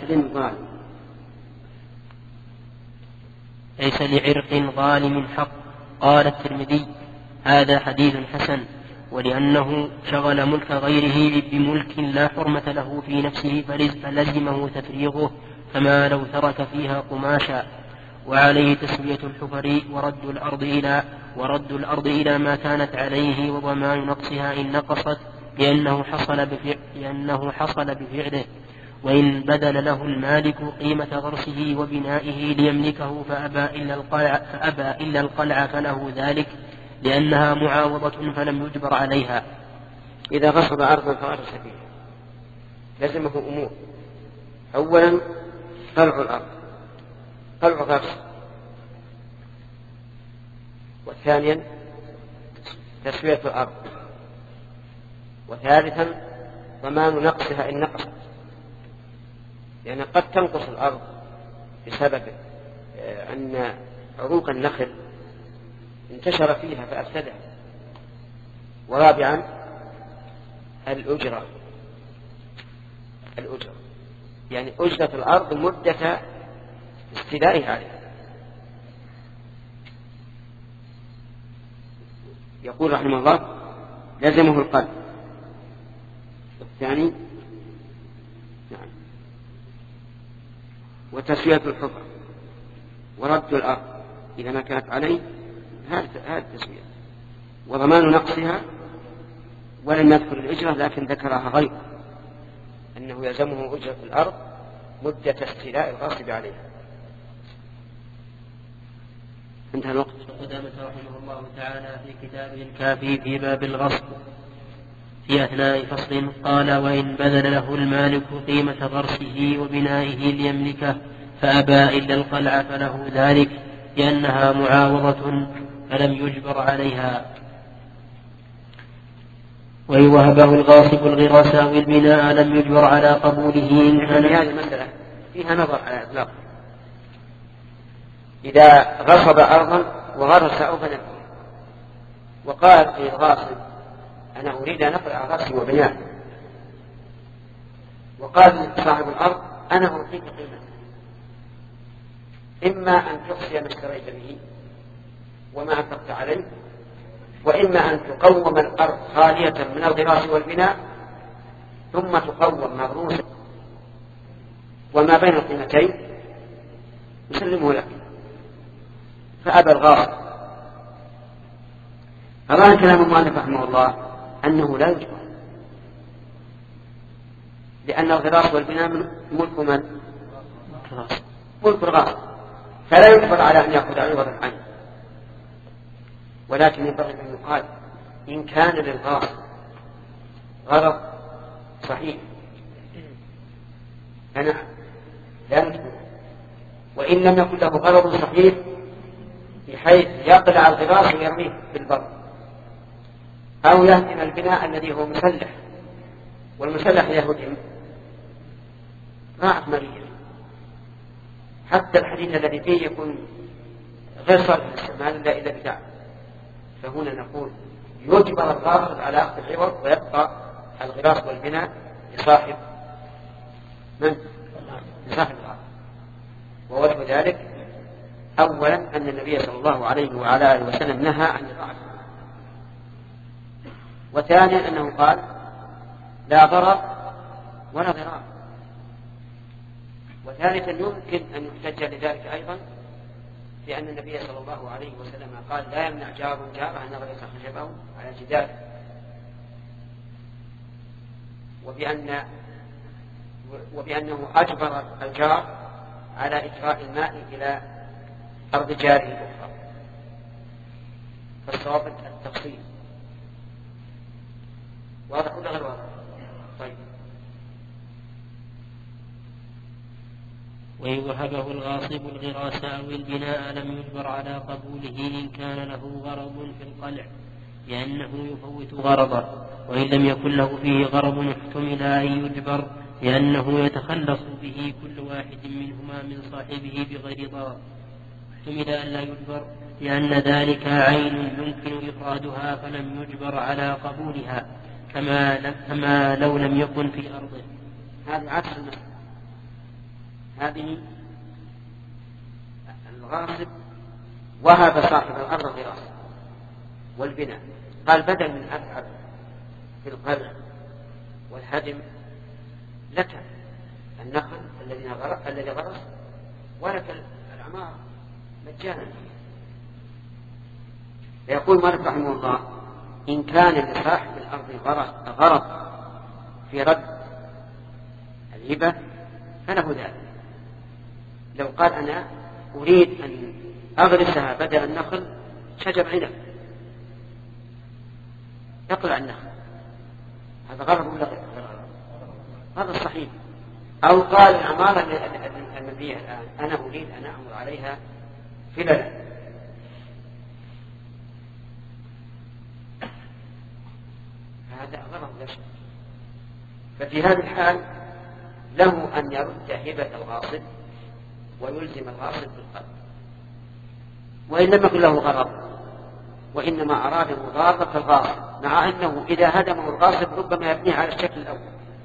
A: ليس لعرق ظالم حق قال الترمذي: هذا حديث حسن، ولأنه شغل ملك غيره بملك لا حرمة له في نفسه فلزمه تفريغه كما لو ترك فيها قماشا. وعليه تسوية الحفر ورد الأرض إلى ورد الأرض إلى ما كانت عليه وضمان نقصها إن نقصت، لأنه حصل بفعل لأنه حصل بفعله. وإن بذل له المالك قيمة غرسه وبنائه ليملكه فأبى إلا القلع, فأبى إلا القلع فله ذلك، لأنها معاوضة فلم يجبر عليها.
B: إذا غصب أرضا فغرس فيها لزمه أمور: أولا قلع الأرض، قلع غرس، وثانيا تسوية الأرض، وثالثا ضمان نقصها إن نقصت، لأن قد تنقص الأرض بسبب أن عروق النخل انتشر فيها فأفسدها. ورابعا الأجرة، الأجرة يعني أجرة الأرض مدة استيلائها عليها. يقول رحمه الله لزمه القلب. الثاني نعم وتسوية الحفر ورد الأرض إذا ما كانت عليه، هذا التسوية، وضمان نقصها. ولم يذكر الأجرة لكن ذكرها غير أنه يلزمه أجرة الأرض مدة استيلاء الغاصب عليها. انتهى الوقت.
A: قدامة رحمه الله تعالى في كتابه الكافي في باب الغصب في أثناء فصل قال: وإن بذل له المالك قيمة غرسه وبنائه ليملكه فأبى إلا القلع فله ذلك لأنها معاوضة فلم يجبر عليها. وإن وهبه الغاصب الغراس أو البناء لم يجبر على قبوله إن كان.
B: هذه المسألة فيها نظر على إطلاق. إذا غصب أرضا وغرس أو بنى وقال في الغاصب أنا أريد أن أقلع غرسي وبناء، وقال صاحب الأرض أنا أعطيك قيمة، إما أن تحصي ما اشتريت به وما أنفقت عليه، وإما أن تقوم الأرض خالية من الغراس والبناء ثم تقوم مغروسة وما بين القيمتين يسلمه لك. فأبى الغاصب. فظاهر كلام المؤلف رحمه الله أنه لا يجبر، لأن الغراس والبناء ملك من؟ ملك الغاصب، فلا يجبر على أن يأخذ عوض العين. ولكن ينبغي أن يقال إن كان للغاصب غرض صحيح فنعم لا نجبر، وإن لم يكن له غرض صحيح بحيث يقلع الغراس ويرميه في البر أو يهدم البناء الذي هو مسلح، والمسلح يهدم راعت مريض، حتى الحديد الذي فيه يكون غير صالح للاستعمال إلا إذا بتاع. فهنا نقول يجبر الغاصب على أخذ العوض ويبقى الغراس والبناء لصاحب من؟ لصاحب الغاصب. ووجه ذلك أولا أن النبي صلى الله عليه وعلى آله وسلم نهى عن الضعف، وثانيا أنه قال لا ضرر ولا ضرار، وثالثا يمكن أن يحتج لذلك أيضا لأن النبي صلى الله عليه وسلم قال لا يمنع جار جاره أن يغرس خشبه على جداره، وبأن وبأنه أجبر الجار على إجراء الماء إلى أرض جاره الأخرى. فالصواب التفصيل. واضح ولا غير واضح؟ طيب.
A: وإن وهبه الغاصب الغراس أو البناء لم يجبر على قبوله إن كان له غرض في القلع لأنه يفوت غرضه، وإن لم يكن له فيه غرض احتمل أن يجبر لأنه يتخلص به كل واحد منهما من صاحبه بغير ضرر. احتمل أن لا يجبر لأن ذلك عين يمكن إفرادها فلم يجبر على قبولها كما, كما لو لم يكن في أرضه.
B: هذا عكس المسألة. هذه الغاصب وهب صاحب الأرض الغراس والبناء، قال بدل من أتعب في القلع والهدم لك النخل الذي غرس ولك الأعمار مجانا. فيقول مالك رحمه الله إن كان لصاحب الأرض غرض في رد الهبة فله ذلك. لو قال أنا أريد أن أغرسها بدل النخل شجر عنب يقلع النخل، هذا غرض ولا غير غرض؟ هذا صحيح. أو قال العمارة المبنية الآن أنا أريد أن أعمل عليها فللا هذا غرض لا شك. ففي هذه الحال له أن يرد هبة الغاصب ويلزم الغاصب بالقلب، وإن لم يكن له غرض وإنما أراد مضارة الغاصب، مع أنه إذا هدمه الغاصب ربما يبنيه على الشكل الأول،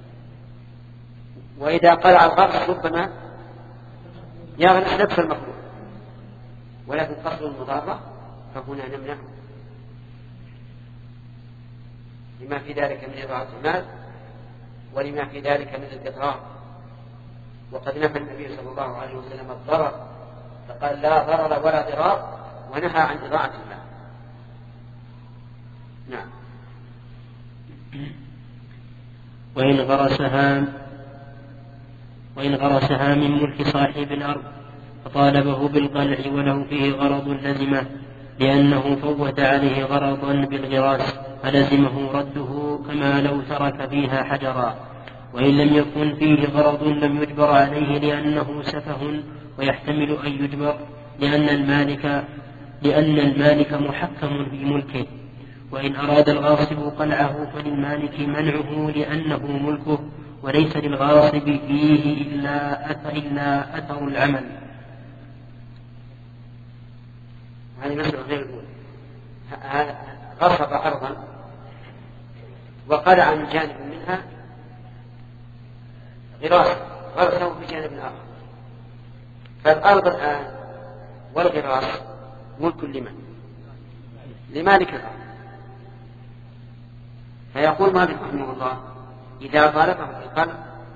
B: وإذا قلع الغاصب ربما يغنى نفس المفروض، ولكن قصد المضارة فهنا نمنعه لما في ذلك من إضاعة المال ولما في ذلك من الإضرار. وقد نهى النبي صلى الله عليه وسلم الضرر فقال لا ضرر ولا ضرار، ونهى عن إضاعة المال. نعم.
A: وإن غرسها وإن غرسها من ملك صاحب الأرض فطالبه بالقلع وله فيه غرض لزمه، لأنه فوت عليه غرضا بالغراس فلزمه رده كما لو ترك فيها حجرا. وإن لم يكن فيه غرض لم يجبر عليه لأنه سفه ويحتمل أن يجبر، لأن المالك لأن المالك محكم في ملكه. وإن أراد الغاصب قلعه فللمالك منعه لأنه ملكه، وليس للغاصب فيه إلا أثر, إلا أثر العمل.
B: هذه مسألة غير الأولى. غصب أرضا وقلع من جانب منها غراس غرسه في جانب آخر، فالأرض الآن والغراس ملك لمن؟ لمالك الأرض. فيقول مالك رحمه الله إذا طالبه بالقلع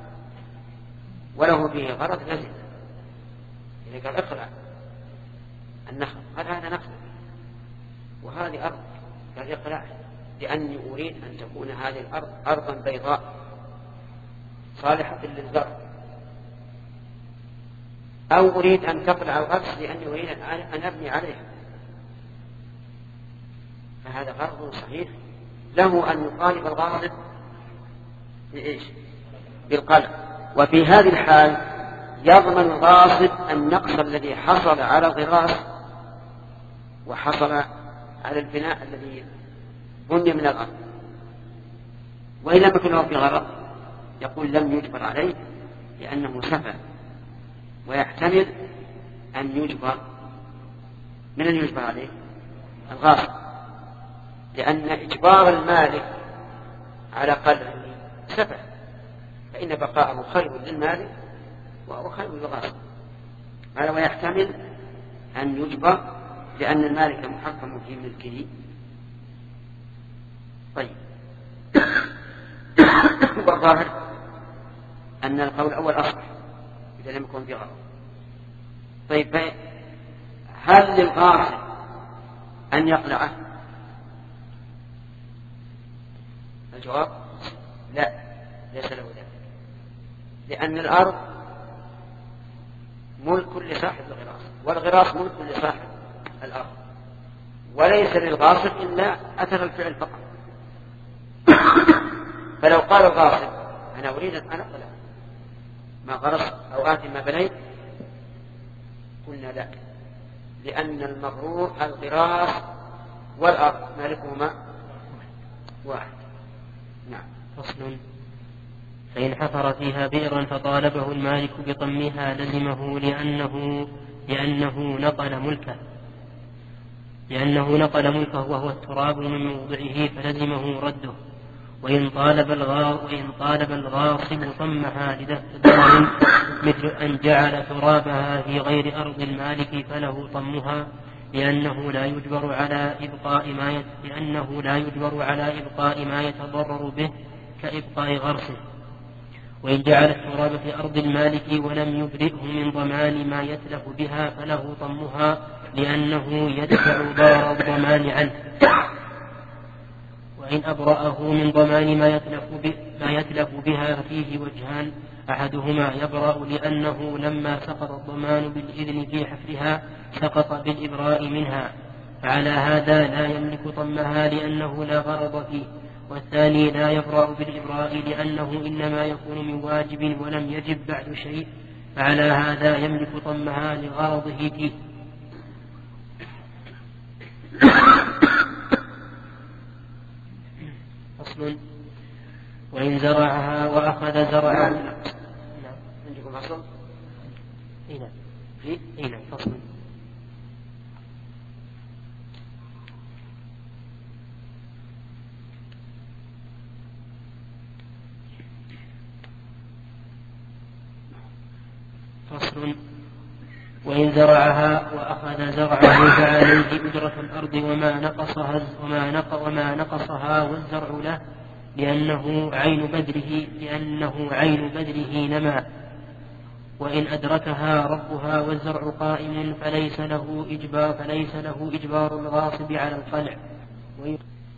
B: وله فيه غرض لزم، إذا قال اقلع النخل قال هذا نخل وهذه أرض قال اقلع، لأني أريد أن تكون هذه الأرض أرضا بيضاء صالحة للزرع، أو أريد أن تقلع الغرس لأني أريد أن أبني عليها، فهذا غرض صحيح له أن يطالب الغاصب بإيش؟ بالقلع. وفي هذه الحال يضمن الغاصب النقص الذي حصل على الغراس وحصل على البناء الذي بني من الأرض. وإن لم يكن له في غرض يقول لم يجبر عليه لأنه سفه، ويحتمل أن يجبر. من أن يجبر عليه؟ الغاصب، لأن إجبار المالك على قلعه سفه، فإن بقاءه خير للمالك وخير للغاصب. هذا ويحتمل أن يجبر لأن المالك محكم في ملكه. طيب والظاهر أن القول الأول أصح إذا لم يكن في غرض. طيب هل للغاصب أن يقلعه؟ الجواب لا، ليس له ذلك، لأن الأرض ملك لصاحب الغراس والغراس ملك لصاحب الأرض، وليس للغاصب إلا أثر الفعل فقط. فلو قال الغاصب أنا أريد أن أقلع ما غرس أو آتي ما بنيت قلنا لا، لأن المغرور الغراس والأرض مالكهما واحد. نعم.
A: فصل. فإن حفر فيها بئرا فطالبه المالك بطمها لزمه لأنه لأنه نقل ملكه لأنه نقل ملكه وهو التراب من موضعه فلزمه رده. وإن طالب الغاصب وإن طالب الغاصب طمها لدفع ضرر مثل أن جعل ترابها في غير أرض المالك فله طمها، لأنه لا يجبر على إبقاء ما يت... لأنه لا يجبر على إبقاء ما يتضرر به كإبقاء غرسه. وإن جعل التراب في أرض المالك ولم يبرئه من ضمان ما يتلف بها فله طمها، لأنه يدفع ضرر الضمان عنه. وإن أبرأه من ضمان ما يتلف, ب... ما يتلف بها فيه وجهان: أحدهما يبرأ لأنه لما سقط الضمان بالإذن في حفرها سقط بالإبراء منها، فعلى هذا لا يملك طمها لأنه لا غرض فيه. والثاني لا يبرأ بالإبراء لأنه إنما يكون من واجب ولم يجب بعد شيء، فعلى هذا يملك طمها لغرضه فيه. فصل. وإن زرعها وأخذ زرعه.
B: نعم. عندكم فصل؟
A: إيه نعم.
B: في؟
A: إيه نعم فصل. فصل. وإن زرعها وأخذ زرعه فعليه أجرة الأرض وما نقصها وما نق وما نقصها والزرع له لأنه عين بذره لأنه عين بذره نما. وإن أدركها ربها والزرع قائم فليس له إجبار فليس له إجبار الغاصب على القلع. وإن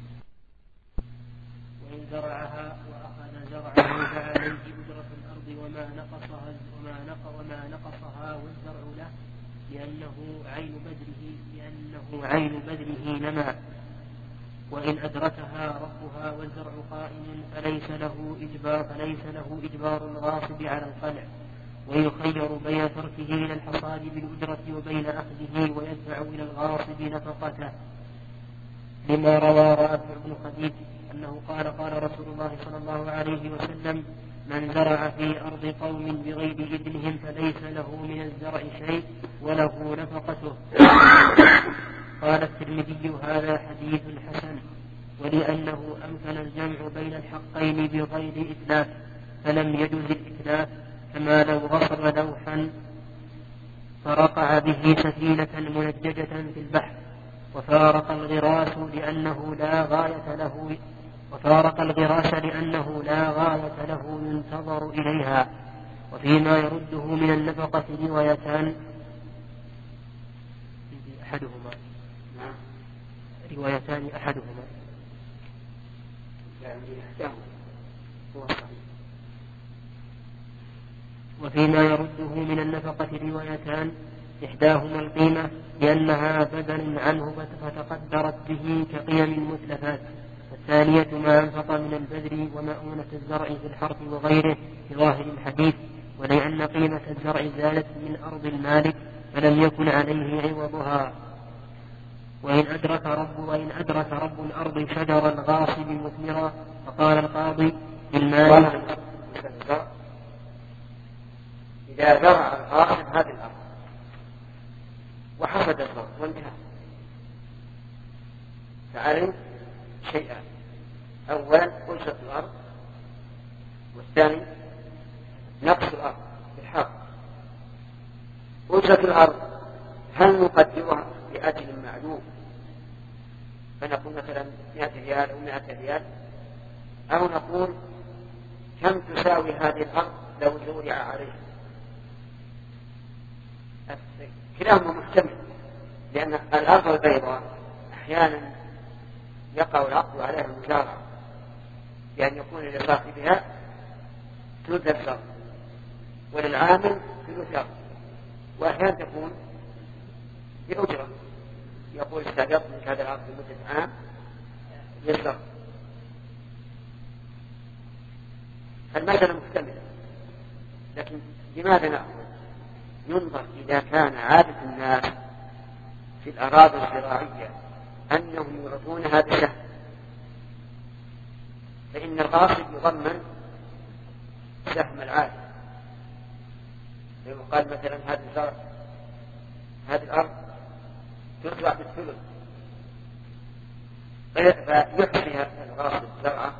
A: زرعها وأخذ زرعه فعليه أجرة الأرض وما نقصها وما نق وما نقصها والزرع له لأنه عين بذره لأنه عين بذره نما. وإن أدركها ربها والزرع قائم فليس له إجبار فليس له إجبار الغاصب على القلع. ويخير بين تركه إلى الحصاد بالأجرة وبين أخذه ويدفع إلى الغاصب نفقته، لما روى رافع بن خديج أنه قال قال رسول الله صلى الله عليه وسلم: من زرع في أرض قوم بغير إذنهم فليس له من الزرع شيء وله نفقته. قال الترمذي: هذا حديث حسن. ولأنه أمكن الجمع بين الحقين بغير إتلاف فلم يجوز الإتلاف، كما لو غصب لوحا فرقع به سفينة منججة في البحر وفارق الغراس لأنه لا غاية له وفارق الغراس لأنه لا غاية له ينتظر إليها. وفيما يرده من النفقة روايتان أحدهما روايتان أحدهما وفيما يرده من النفقة روايتان، إحداهما القيمة لأنها بدل عنه فتقدرت به كقيم المتلفات، والثانية ما أنفق من البذر ومؤونة الزرع في الحرث وغيره في ظاهر الحديث، ولأن قيمة الزرع زالت من أرض المالك فلم يكن عليه عوضها. وإن أدرك رب وإن أدرك رب الأرض شجر الغاصب مثمرا فقال القاضي بالمال:
B: إذا زرع الغاصب هذه الأرض وحصد الزرع وانتهى فعليه شيئان: أولا أجرة الأرض، والثاني نقص الأرض بالحق. أجرة الأرض هل نقدرها بأجل معلوم فنقول مثلا مئة ريال أو مئة ريال، أو نقول كم تساوي هذه الأرض لو زرع عليها؟ كلاهما محتمل، لأن الأرض البيضاء أحيانا يقع العقد عليها المزارعة بأن يكون لصاحبها ثلث الأرض وللعامل ثلث الأرض، وأحيانا تكون بأجرة، يقول استأجرت من هذا الأرض لمدة عام للزرع. المسألة محتملة، لكن لماذا نأخذ؟ ينظر إذا كان عادة الناس في الأراضي الزراعية أنهم يعطونها بسهم، فإن الغاصب يضمن سهم العادة. يقال مثلا هذه الزرع هذه الأرض تزرع بالثلث، فيحصي الغاصب زرعه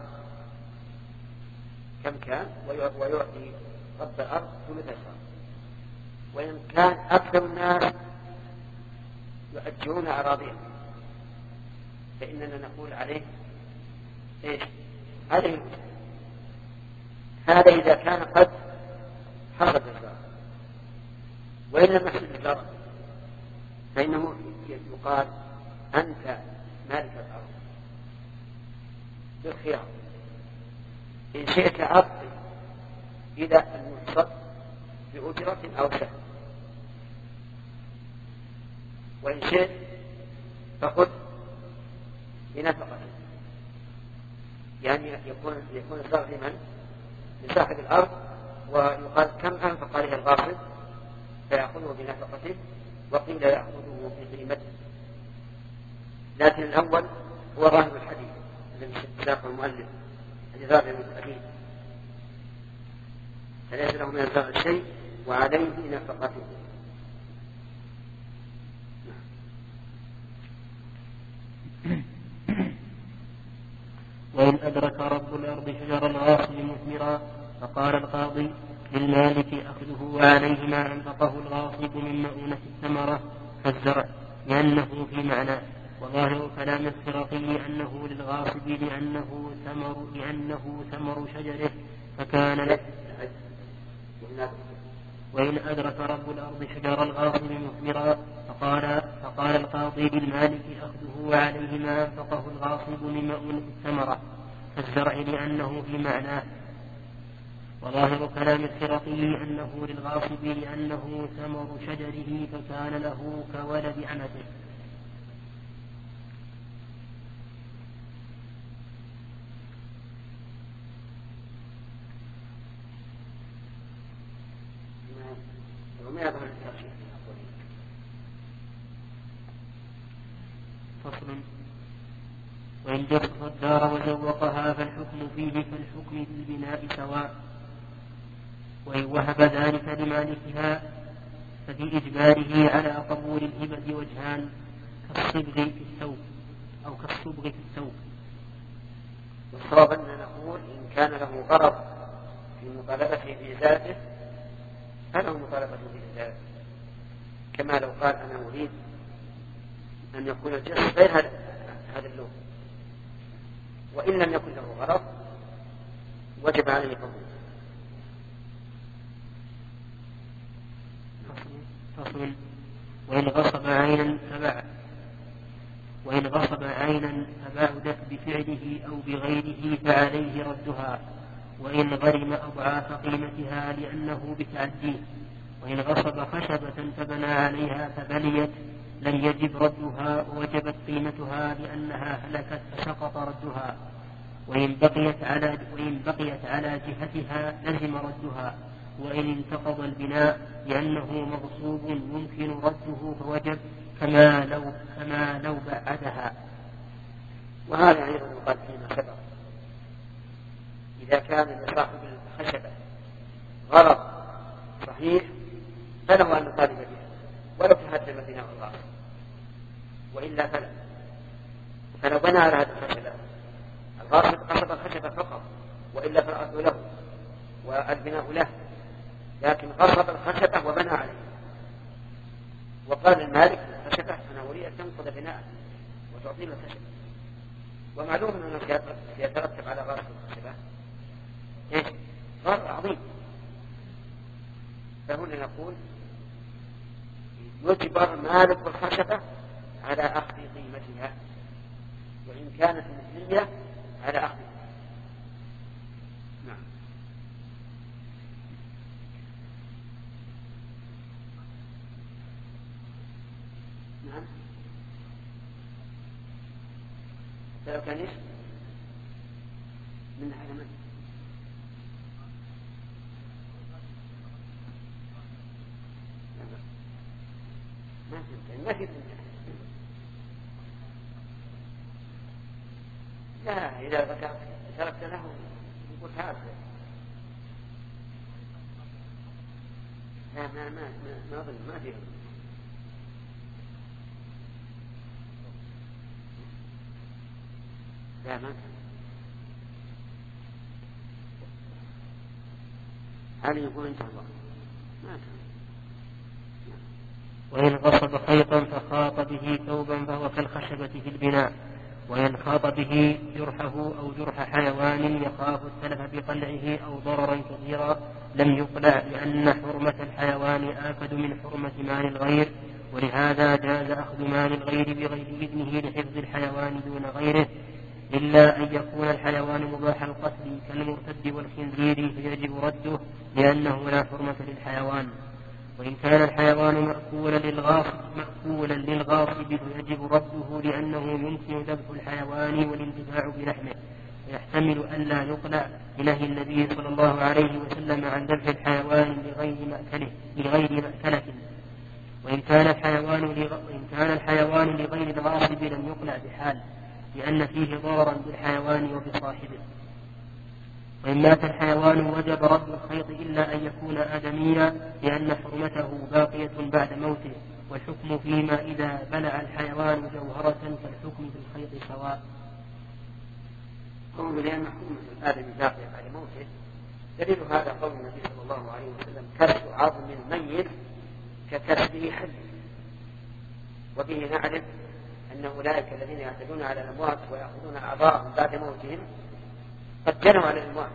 B: كم كان ويعطي رب الأرض ثلث الزرع. وإن كان أكثر الناس يؤجرون أراضيهم فإننا نقول عليه إيش؟ هذه هذا إذا كان قد حصد الزرع، وإن لم يحصد الزرع فإنه يقال أنت مالك الأرض بالخيار، إن شئت أبقي إلى المحصد بأجرة أو سهم، وإن شئت فخذ بنفقة، يعني يكون يكون الزرع لمن؟ لصاحب الأرض، ويقال كم أنفق عليه الغاصب فيأخذه بنفقته، وقيل يأخذه بقيمته. لكن الأول هو ظاهر الحديث الذي ساقه المؤلف الذي ذهب من الحديث فليس له من الزرع شيء وعليه نفقته.
A: وإن أدرك رب الأرض شجر الغاصب مثمرا فقال القاضي للمالك أخذه وعليه ما أنفقه الغاصب من مؤونة الثمرة فالزرع لأنه في معناه، وظاهر كلام الخرقي أنه للغاصب لأنه ثمر لأنه ثمر شجره فكان له. وإن أدرك رب الأرض شجر الغاصب مثمرا فقال, فقال القاضي للمالك أخذه وعليه ما أنفقه الغاصب من مؤونة الثمرة فالزرع لأنه في معناه، وظاهر كلام الخرقي أنه للغاصب لأنه ثمر شجره فكان له كولد عمته. فصل. وإن جرف الدار وزوقها فالحكم فيه كالحكم في البناء سواء، وإن وهب ذلك لمالكها ففي إجباره على قبول الهبة وجهان كالصبغ في الثوب أو كالصبغ في الثوب.
B: والصواب أن نقول إن كان له غرض في مطالبته بإزالته فله مطالبة بإزالته، كما لو قال أنا أريد أن يكون الجسد غير هذا اللون، وإن لم يكن له غرض وجب عليه قبوله.
A: فصل. وإن غصب عينا تبع وإن غصب عينا فبعدت بفعله أو بغيره فعليه ردها، وإن غرم أضعاف قيمتها لأنه بتعديه. وإن غصب خشبة فبنى عليها فبليت لم يجب ردها ووجبت قيمتها لأنها هلكت فسقط ردها، وإن بقيت على وإن بقيت على جهتها لزم ردها، وإن انتقض البناء لأنه مغصوب يمكن رده فوجب كما لو كما لو بعدها.
B: وهذا أيضا يقال فيما سبق، إذا كان لصاحب الخشبة غرض صحيح فله أن يطالب بها ولو تهدم البناء الغاصب، وإلا فلا. فلو بنى على هذه الخشبة الغاصب قصد الخشبة فقط وإلا فالأرض له والبناء له، لكن غصب الخشبة وبنى عليه وقال المالك الخشبة أنا أريد أن تنقض بناء وتعطينا الخشبة، ومعلوم أنه سيترتب على غرض الخشبة إيه؟ غرض عظيم. فهنا نقول يجبر مالك الخشبة على أخذ قيمتها، وإن كانت مثلية على أخذها. نعم. نعم. لو كان اسم من حاجة من ما في ما في لا، إذا ذكرت تركت له يقول هذا لا ما ما ما أظن ما فيه. لا ما هل يقول انت الله ما كان.
A: وإن غصب خيطا فخاط به ثوبا فهو كالخشبة في البناء، وإن خاط به جرحه أو جرح حيوان يخاف التلف بقلعه أو ضررا كثيرا لم يقلع، لأن حرمة الحيوان آكد من حرمة مال الغير، ولهذا جاز أخذ مال الغير بغير إذنه لحفظ الحيوان دون غيره، إلا أن يكون الحيوان مباح القتل كالمرتد والخنزير فيجب رده لأنه لا حرمة للحيوان. وإن كان الحيوان مأكولا للغاصب مأكولا للغاصب فيجب رده لأنه يمكن ذبح الحيوان والانتفاع بلحمه، ويحتمل ألا يقلع لنهي النبي صلى الله عليه وسلم عن ذبح الحيوان لغير مأكله لغير مأكلة. وإن كان الحيوان وإن كان الحيوان لغير الغاصب لم يقلع بحال، لأن فيه ضررا بالحيوان وبصاحبه. وإن مات الحيوان وجب رد الخيط إلا أن يكون آدميا لأن حرمته باقية بعد موته، والحكم فيما إذا بلع الحيوان جوهرة فالحكم في الخيط سواء.
B: قول لأن حكم الآدمي باقية بعد موته دليل هذا قول النبي صلى الله عليه وسلم: كسر عظم الميت ككسره حي. وبه نعرف أن أولئك الذين يعتدون على الأموات ويأخذون أعضاءهم بعد موتهم قد جنوا على الأموات،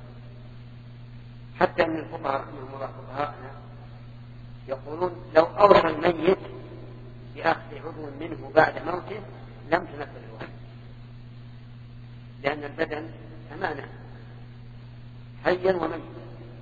B: حتى أن الفقهاء رحمهم الله فقهاءنا يقولون لو أوصى الميت بأخذ عضو منه بعد موته لم تنفذ الوحي، لأن البدن أمانة حيا وميتا.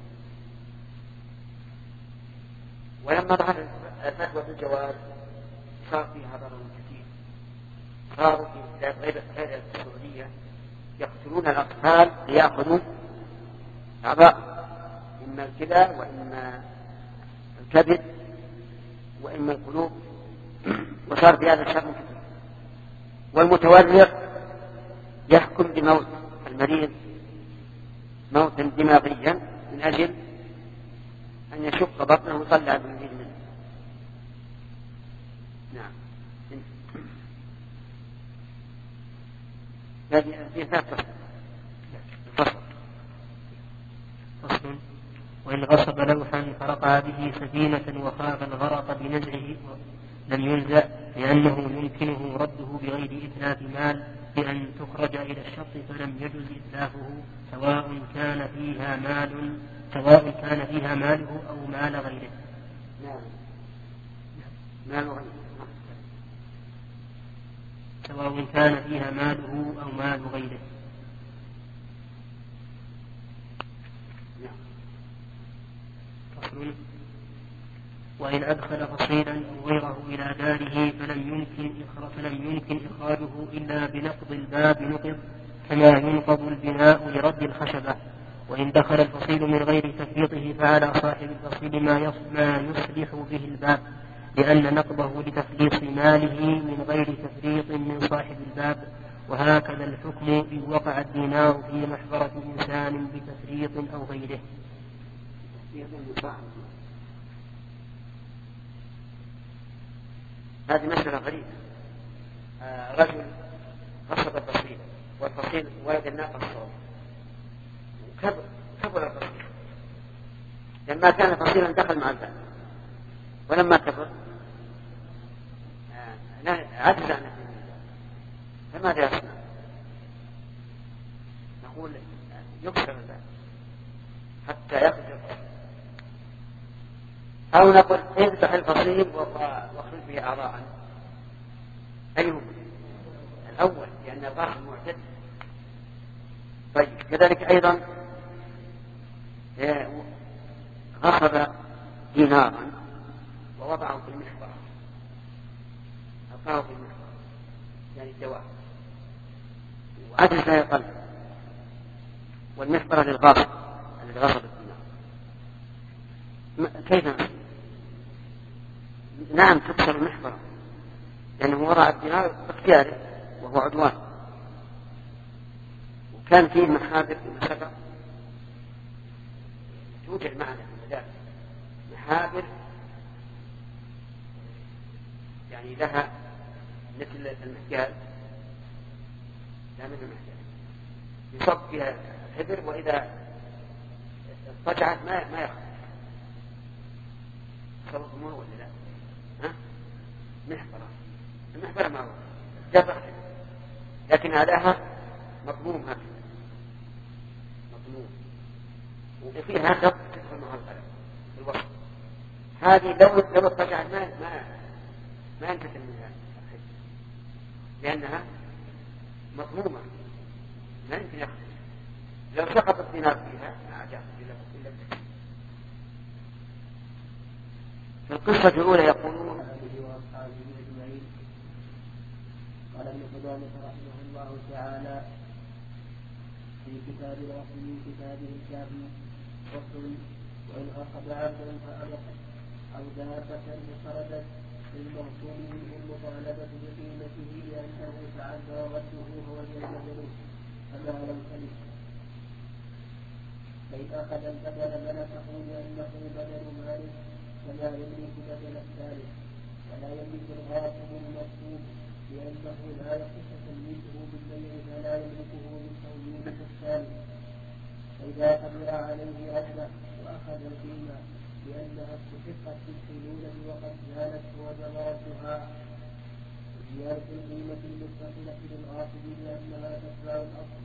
B: ولما ظهر الفتوى بالجواز صار فيها ضرر كثير. صاروا في غير غير السعودية يقتلون الأطفال ليأخذوا أعضاء، إما الكلى وإما الكبد وإما القلوب، وصار في هذا الشر كثير. والمتورق يحكم بموت المريض موتا دماغيا من أجل أن يشق بطنه ويطلع بالمزيد منه. نعم. هذه ثلاثة فصل.
A: فصل: وإن غصب لوحا فرقع به سفينة وخاف الغرق بنزعه لم ينزع، لأنه يمكنه رده بغير إتلاف مال بأن تخرج إلى الشط فلم يجز إتلافه، سواء كان فيها مال سواء كان فيها ماله أو مال غيره.
B: نعم. مال غيره.
A: سواء كان فيها ماله أو مال غيره. فصل: وإن أدخل فصيلا أو غيره إلى داره فلم يمكن فلم يمكن إخراجه إلا بنقض الباب نقض، كما ينقض البناء لرد الخشبة. وإن دخل الفصيل من غير تفريطه فعلى صاحب الفصيل ما يصلح به الباب، لأن نقضه لتخليص ماله من غير تفريط من صاحب الباب. وهكذا الحكم إن وقع الدينار في محبرة إنسان بتفريط أو غيره.
B: هذه مسألة غريبة. آه رجل قصد الفصيل والفصيل ولد الناقة الصوت وكبر كبر الفصيل. لما كان فصيلا دخل مع الباب، ولما كبر آه عجز عن فماذا يصنع؟ نقول يكسر الباب حتى يخرج الفصيل، أو نقول افتح الفصيل واخرج به أعضاء. أيهم الأول لأن الغاصب معتد. طيب كذلك أيضا غصب دينارا ووضعه في المحبرة، ألقاه في المحبرة يعني الدواء، وعجز لا يقل، والمحبرة للغاصب الذي غصب الدينار. كيف؟ نعم تكسر المحبرة لأنه وضع الدينار باختياره وهو عدوان، وكان فيه محابر في المسبق توجد معنا في المدارس محابر يعني لها مثل المحجال، لا مثل المحجال يصب فيها الحبر وإذا اضطجعت ما ما يخرج. صوتمون ولا لا؟ ها؟ محبرة المحبرة معروفة جبر، لكن أداها مضموم هكذا مضموم وفيها هكذا تدخل معها القلم في الوسط. هذه لو لو اضطجعت ما ما ما ينكسر منها لأنها مضمومة ما يمكن يخرج. لو سقط الدينار فيها ما أعجب إلا بالله. في القصة الأولى يقولون
E: قال ابن قدامة رحمه الله تعالى في كتاب الأصل من كتابه الكافي: فصل: وإن أخذ عبدا فأبق أو دابة انفردت للمغصوب منه المطالبة بقيمته لأنه تعذر رده ووجب بدله فما لم تلف. فإن أخذ البدل ملكه لأنه بدل مالك فلا يملك بدل الثالث، ولا يملك الغاصب المغصوب لأنه لا يصح تمليكه بالبيع فلا يملكه بالتمليك الثالث. فإذا قدر عليه رده وأخذ القيمة لأنها استحقت بالحلولة وقد زالت وجب ردها. زيادة القيمة المتصلة للغاصب لأنها تتبع الأصل.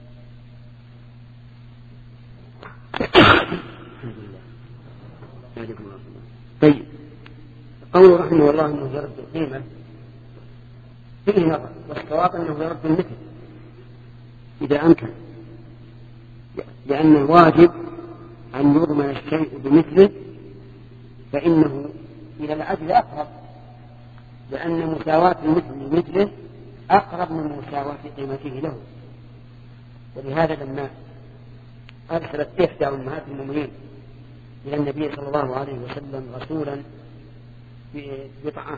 B: طيب، قول رحمه الله انه يرد القيمه فيه نظر، والصواب انه يرد المثل اذا امكن، لان الواجب ان يضمن الشيء بمثله، فانه الى العدل اقرب، لان مساواه المثل لمثله اقرب من مساواه قيمته له. ولهذا لما ارسلت احدى امهات المؤمنين إلى النبي صلى الله عليه وسلم رسولا بطعام،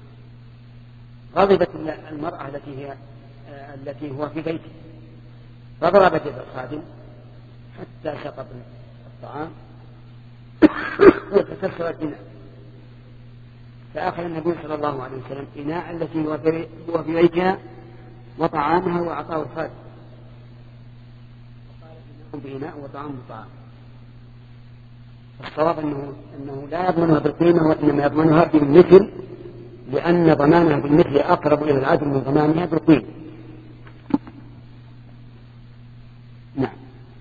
B: غضبت المرأة التي هي التي هو في بيته، فضربت يد الخادم حتى سقط الطعام وتكسر الإناء، فأخذ النبي صلى الله عليه وسلم إناء التي هو في بيتها وطعامها وأعطاه الخادم، وقال بإناء وطعام بطعام. الصواب أنه, أنه لا يضمنها بالقيمة وإنما يضمنها بالمثل، لأن ضمانها بالمثل أقرب إلى العدل من ضمانها بالقيمة. نعم.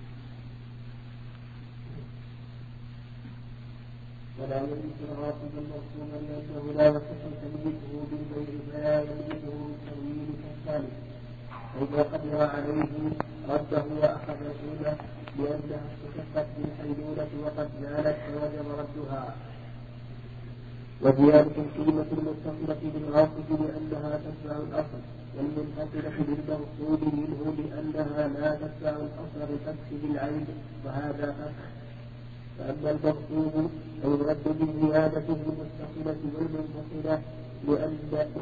E: ولا يملك الغاصب المغصوب لأنه لا يصح تمليكه بالبيع فلا يملكه بالتمويل كالثالث. فإذا قدر عليه رده وأخذ القيمة لأنها استحقت بالحيلولة وقد زالت فوجب ردها. وزيادة القيمة المتصلة بالغاصب لأنها تتبع الأصل، والمنفصلة بالمغصوب منه لأنها لا تتبع الأصل بالفتح بالعين، وهذا فتح. فأما المغصوب فيرد بالزيادة المتصلة والمنفصلة لأن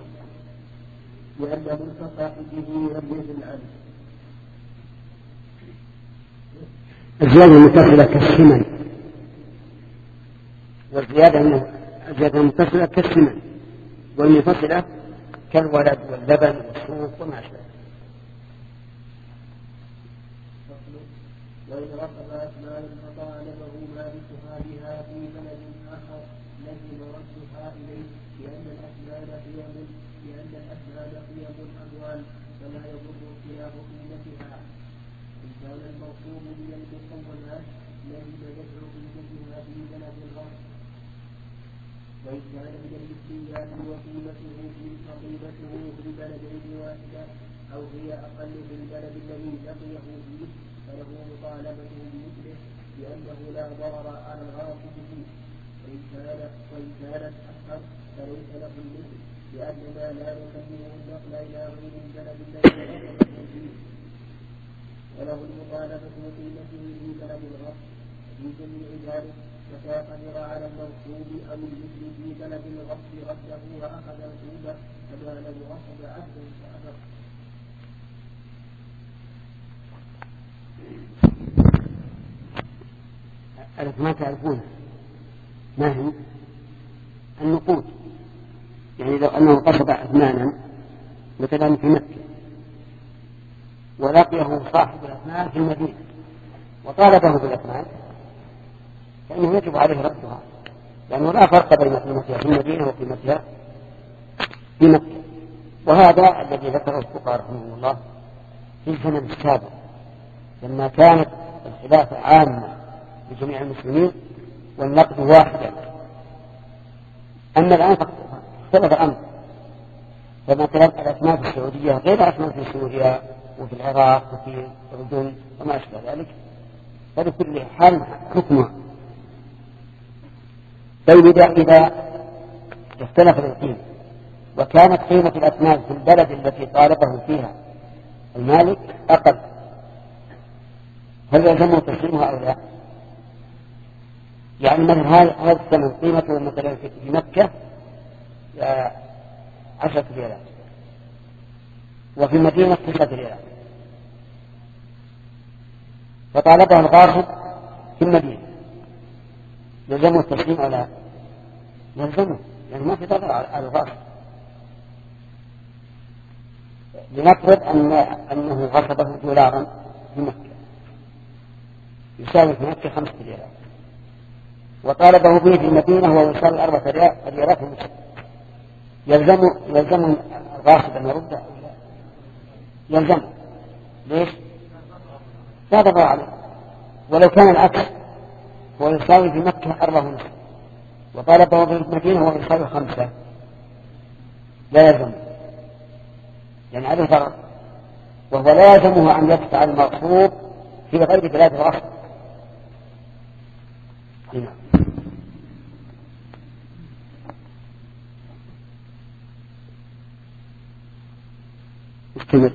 E: لأن ملك صاحبه لم يزل عنه.
B: الزيادة المتصلة كالسمن، والزيادة المتصلة كالسمن، والمنفصلة كالولد واللبن والسوق وما أشبه.
E: وإن رفض أثمان فطالبه مالكها بها في بلد آخر لزم ردها إليه، لأن الأثمان قيم لأن الأثمان قيم الأموال فلا يضر اختلاف قيمتها. إن كان الموصوب من المقومات لزم دفع قيمتها في بلد الغرب، وإن كان من الاستيلاء وقيمته في قيمته في البلدين واحدة أو هي أقل في البلد الذي لقيه فيه فله مطالبة بمثله، لأنه لا ضرر على الغاصب فيه. وإن كانت وإن كانت أكثر فليس له المثل، لأننا لا نكلمه النقل إلى غير البلد الذي لقيه فيه، وله المطالبة بقيمته في بلد الغصب. في جميع ذلك متى قدر على المغصوب أو المثل في بلد الغصب رده وأخذ القيمة كما لم يغصب عبدا فأبر.
B: ما تعرفون ما هي النقود، يعني لو أنه قصد أثمانا مثلا في مكة ولقيه صاحب الأثمان في المدينة وطالبه بالأثمان، فإنه يجب عليه ردها، لأنه لا فرق بين قيمتها في المدينة وقيمتها في مكة. وهذا الذي ذكره الفقهاء رحمه الله في الزمن السابق لما كانت الخلافة عامة لجميع المسلمين والنقد واحدا. أما الآن اختلف الأمر، فمثلا الأثمان في السعودية غير الأثمان في سوريا وفي العراق وفي الأردن وما أشبه ذلك، فلكل حال حكمها. طيب إذا اختلف القيمة وكانت قيمة الأثمان في البلد التي طالبه فيها المالك أقل، هل يلزمه تسليمها أو لا؟ يعني مثلا هذا الثمن قيمته مثلا في مكة عشرة ريالات وفي المدينة تسعة ريالات، فطالبه الغاصب في المدينة يلزمه التسليم أو لا؟ يلزمه، يعني ما في ضرر على الغاصب. لنفرض أن أنه غصبه دولارا في مكة يساوي في مكة خمسة ريالات، وطالبه به في المدينة وهو يساوي أربعة ريالات في مكة، يلزم يلزم الغاصب أن يرد أو لا؟ يلزم. ليش؟ لا ضرر عليه. ولو كان العكس، هو يساوي في مكة أربعة ونصف وطالبه به في المدينة وهو يساوي خمسة، لا يلزم، يعني عليه ضرر، وهو لا يلزمه أن يدفع المغصوب في غير بلاد الغصب. هنا استمر.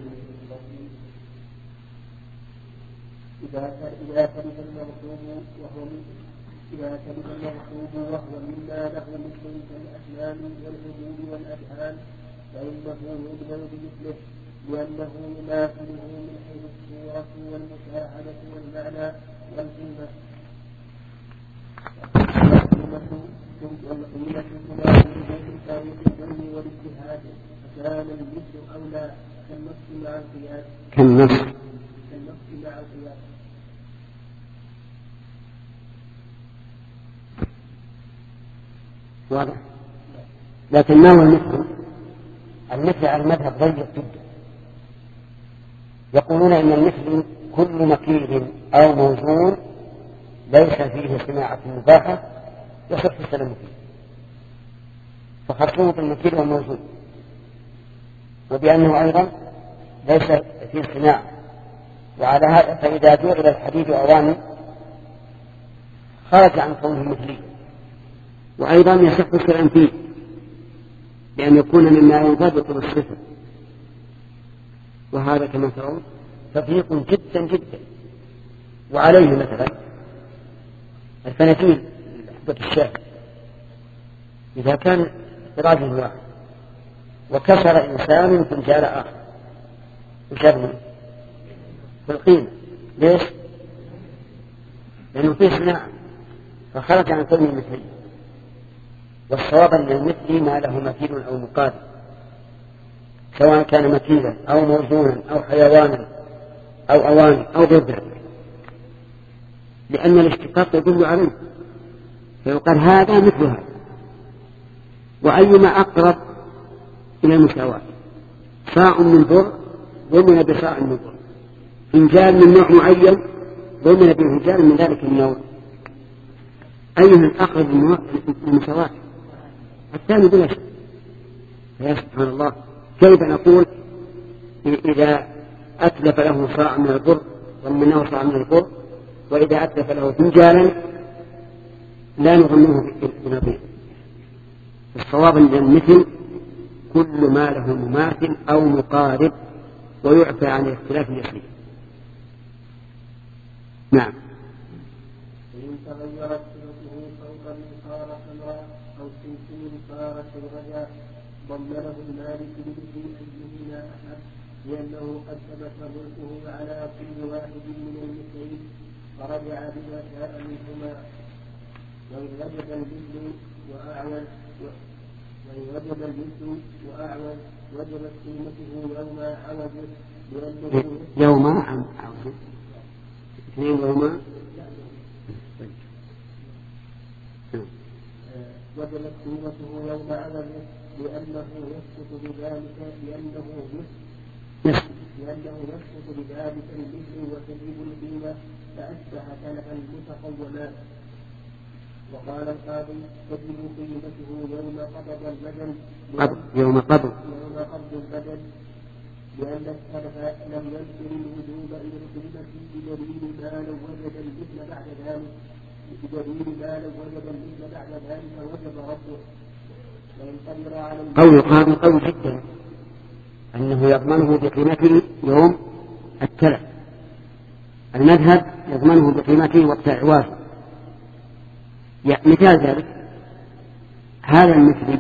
E: إذا تلف المغصوب وهو إذا تلف المغصوب وهو مما له مثل كالأسنان والحدود والأذهان فإنه يضمن بمثله، لأنه يماثله من حيث الصورة والمشاهدة والمعنى والقيمة. والقيمة تماثله في تاريخ العلم والاجتهاد، فكان المثل أولى كالنص مع القياس.
B: كالنص
E: كالنص مع القياس.
B: واضح. لكن ما هو المثل؟ المثل على المذهب ضيق جدا. يقولون إن المثل كل مكيل أو موزون ليس فيه صناعة مباحة يصح السلام فيه، فخصوه بالمكيل والموزون، وبأنه أيضا ليس فيه صناعة، وعلى هذا فإذا جعل الحديد أواني خرج عن كونه مثلي، وأيضا يصح السلام فيه لأن يكون مما ينضبط بالصفة. وهذا كما ترون تفريق جدا جدا. وعليه مثلا الفناجيل حبة الشاي إذا كان طراز واحد وكسر إنسان فنجال آخر وشرمه في القيمة، ليش؟ لأنه فيه صناعة فخرج عن كونه مثلي. والصواب أن المثلي ما له مثيل أو مقابل، سواء كان مثيلا أو موزونا أو حيوانا أو أواني أو غير ذلك، لأن الاشتقاق يدل عليه، فيقال هذا مثل هذا. وأيما أقرب إلى المساواة، صاع من بر ضمن بصاع من بر، فنجال من نوع معين ضمن بفنجال من ذلك النوع، أيها الأقرب للمساواة؟ الثاني بلا شك. يا سبحان الله، كيف نقول إذا أتلف له صاع من البر ضمنه صاع من البر، وإذا أتلف له فنجالا لا نضمنه بنظير؟ الصواب أن المثل كل ما له مماثل أو مقارب ويعفى عن الاختلاف اليسير. نعم.
E: فإن تغيرت صفته صوتا صار سمراء أو سمسم صار شرغجا ضمنه المالك بمثل أيهما أحب، لأنه قد ثبت ملكه على كل واحد من المثلين فرجع بما شاء منهما. وإن وجد المثل وأعوج وإن وجد المثل وأعوج وجبت قيمته يوم عوجه، لأنه
B: يوم عوجه اثنين يوم
E: وجبت قيمته يوم عوجه، لأنه يسقط بذلك لأنه يسقط لأنه يسقط بذلك المثل وتجب القيمة، فأشبه تلف المتقومات. وقال القاضي تجب قيمته يوم قبض البدن
B: يوم قبض
E: يوم قبض البدن، لأن السلف لم يذكر الوجوب إلى القيمة بدليل ما لو وجد المثل بعد ذلك بدليل ما لو وجد المثل بعد ذلك وجب رده.
B: قول القاضي قول جدا أنه يضمنه بقيمته يوم التلف، المذهب يضمنه بقيمته وقت العواز. مثال ذلك هذا المثل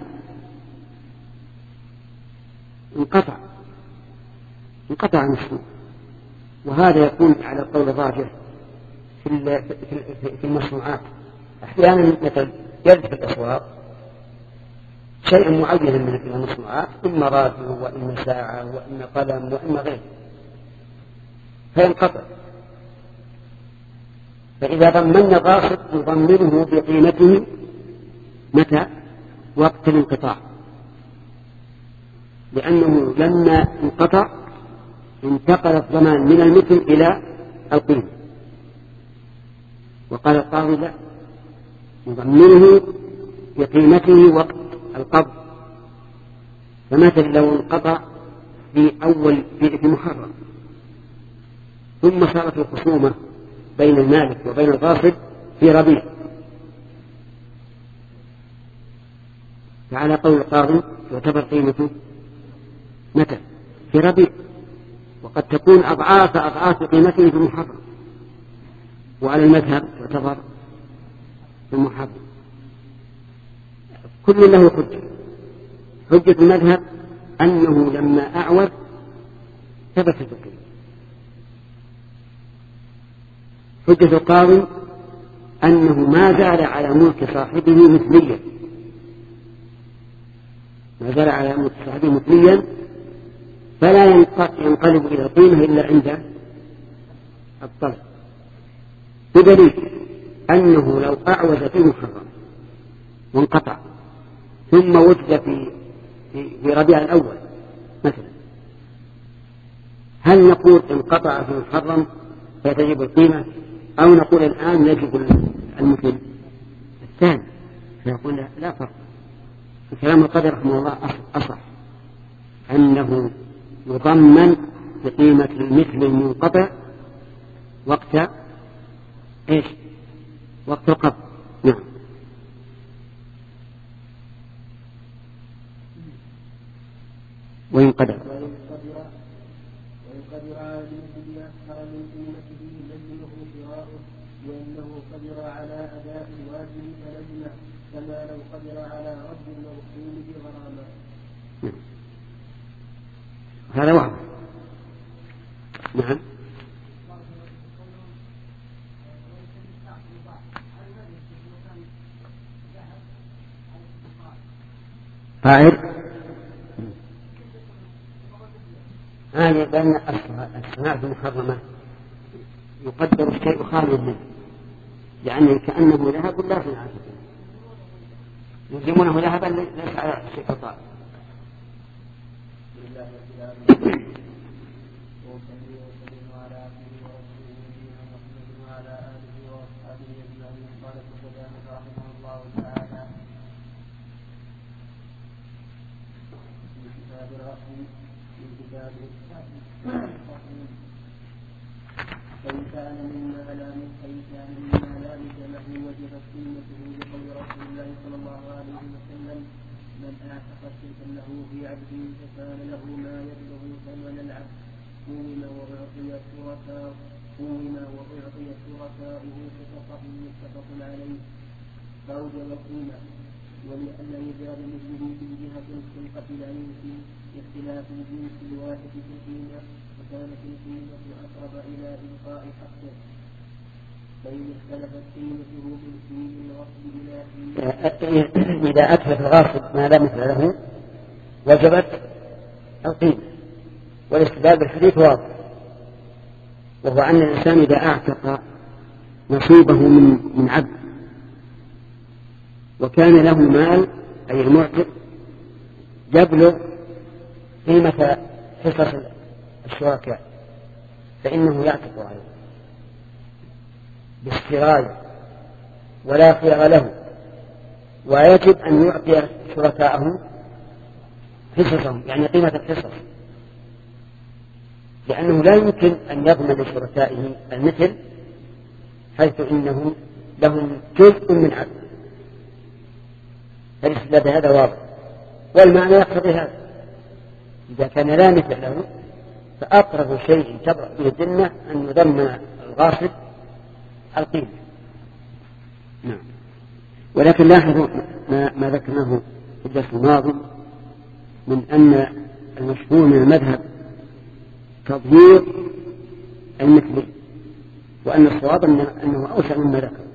B: انقطع انقطع عن السوق، وهذا يكون على القول الراجح في في المصنوعات. أحيانا مثل يجد في الأسواق شيء معين من المصنوعات، إما راديو وإما ساعة وإما قلم وإما غيره، فينقطع. فإذا ضمن الغاصب نضمنه بقيمته متى؟ وقت الانقطاع، لأنه لما انقطع انتقل الضمان من المثل إلى القيمة. وقال القاضي لا، نضمنه بقيمته وقت القبض. فمثل لو انقطع في أول في محرم ثم صارت الخصومة بين المالك وبين الغاصب في ربيع، فعلى قول القاضي تعتبر قيمته متى؟ في ربيع، وقد تكون أضعاف أضعاف قيمته في محرم، وعلى المذهب تعتبر في محرم. كل له حجة. حجة المذهب أنه لما أعوض ثبتت القيمة. حجة القاضي أنه ما زال على ملك صاحبه مثليا، ما زال على ملك صاحبه مثليا، فلا ينقلب إلى القيمة إلا عند الطلب، بدليل أنه لو أعوز في محرم وانقطع ثم وجد في في ربيع الأول مثلا، هل نقول انقطع في محرم فتجب القيمة، أو نقول الآن يجب المثل الثاني؟ فيقول لا فرق. كلام القاضي رحمه الله أصح أنه يضمن بقيمة المثل المنقطع وقت إيش؟ وقت القبض. نعم. وإن قدر
E: وإن قدر على المثل أكثر من قيمته يلزمه شراؤه، لأنه قدر على أداء الواجب فلزمه، كما لو قدر على رد الموصول بغرامة.
B: هذا واضح. نعم. فاعل هذه بأن الصناعة المحرمة يقدر الشيء خاليا منه، يعني كأنه ذهب لا صناعة فيه، يلزمونه ذهبا ليس على شيء قطع.
E: فإن كان مما لا فإن كان مما لا مثل له وجبت قيمته لقول رسول الله صلى الله عليه وسلم: من أعتق شركا له في عبده فكان له ما يبلغ ثمن العبد قوم وأعطي شركاء قوم وأعطي شركاؤه حقوقه متفق عليه فأوجب القيمة. ولأن إيجاد مثله من جهة الخلقة لا يمكن اختلاف الجنس الواحد في القيمة، وكانت القيمة أقرب إلى إلقاء حقه، فإن اختلفت قيمته بالفيل الغصب إلى حين
B: إذا أتلف الغاصب ما لا مثل له وجبت القيمة. والاستدلال بالحديث واضح، وهو أن الإنسان إذا أعتق نصيبه من من عبد وكان له مال، أي المعتق، يبلغ قيمة حصص الشركاء، فإنه يعتق عليه باستراية ولا خيار له، ويجب أن يعطي شركاءه حصصهم، يعني قيمة الحصص، لأنه لا يمكن أن يضمن لشركائه المثل حيث إنهم لهم جزء من عبد. فالاستدلال هذا واضح، والمعنى يقتضي هذا. إذا كان لا مثل له فأقرب شيء تبرأ به الذمة أن يضمن الغاصب القيمة. نعم. ولكن لاحظوا ما, ما ذكرناه في الدرس الماضي من أن المشهور من المذهب تضييق المثلي، وأن الصواب أنه أوسع مما ذكر.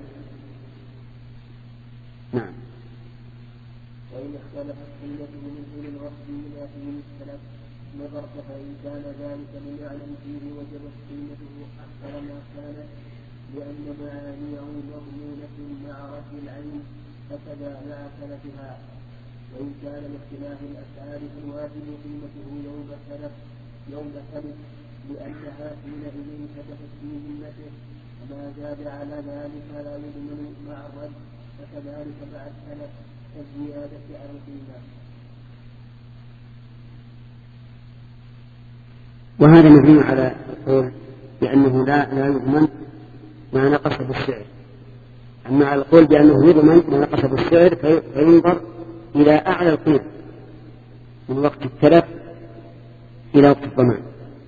B: نعم.
E: وإن اختلفت حيلته من حين الوقت إلى حين السلف نظرت فإن كان ذلك من يعلم فيه وجبت قيمته أكثر ما كانت لأن معانيه مضمونة مع رد العين فكذا مع سلفها. وإن كان لاختلاف الأفعال فالواجب قيمته يوم سلف يوم سلف لأنها حينئذ كتبت في ذمته وما زاد على ذلك لا يضمن مع الرد فكذلك مع السلف كالزيادة على القيمة.
B: وهذا مبني على القول بأنه لا لا يضمن ما نقص بالسعر. أما على القول بأنه يضمن ما نقص بالسعر فينظر إلى أعلى القيمة من وقت التلف إلى وقت الضمان.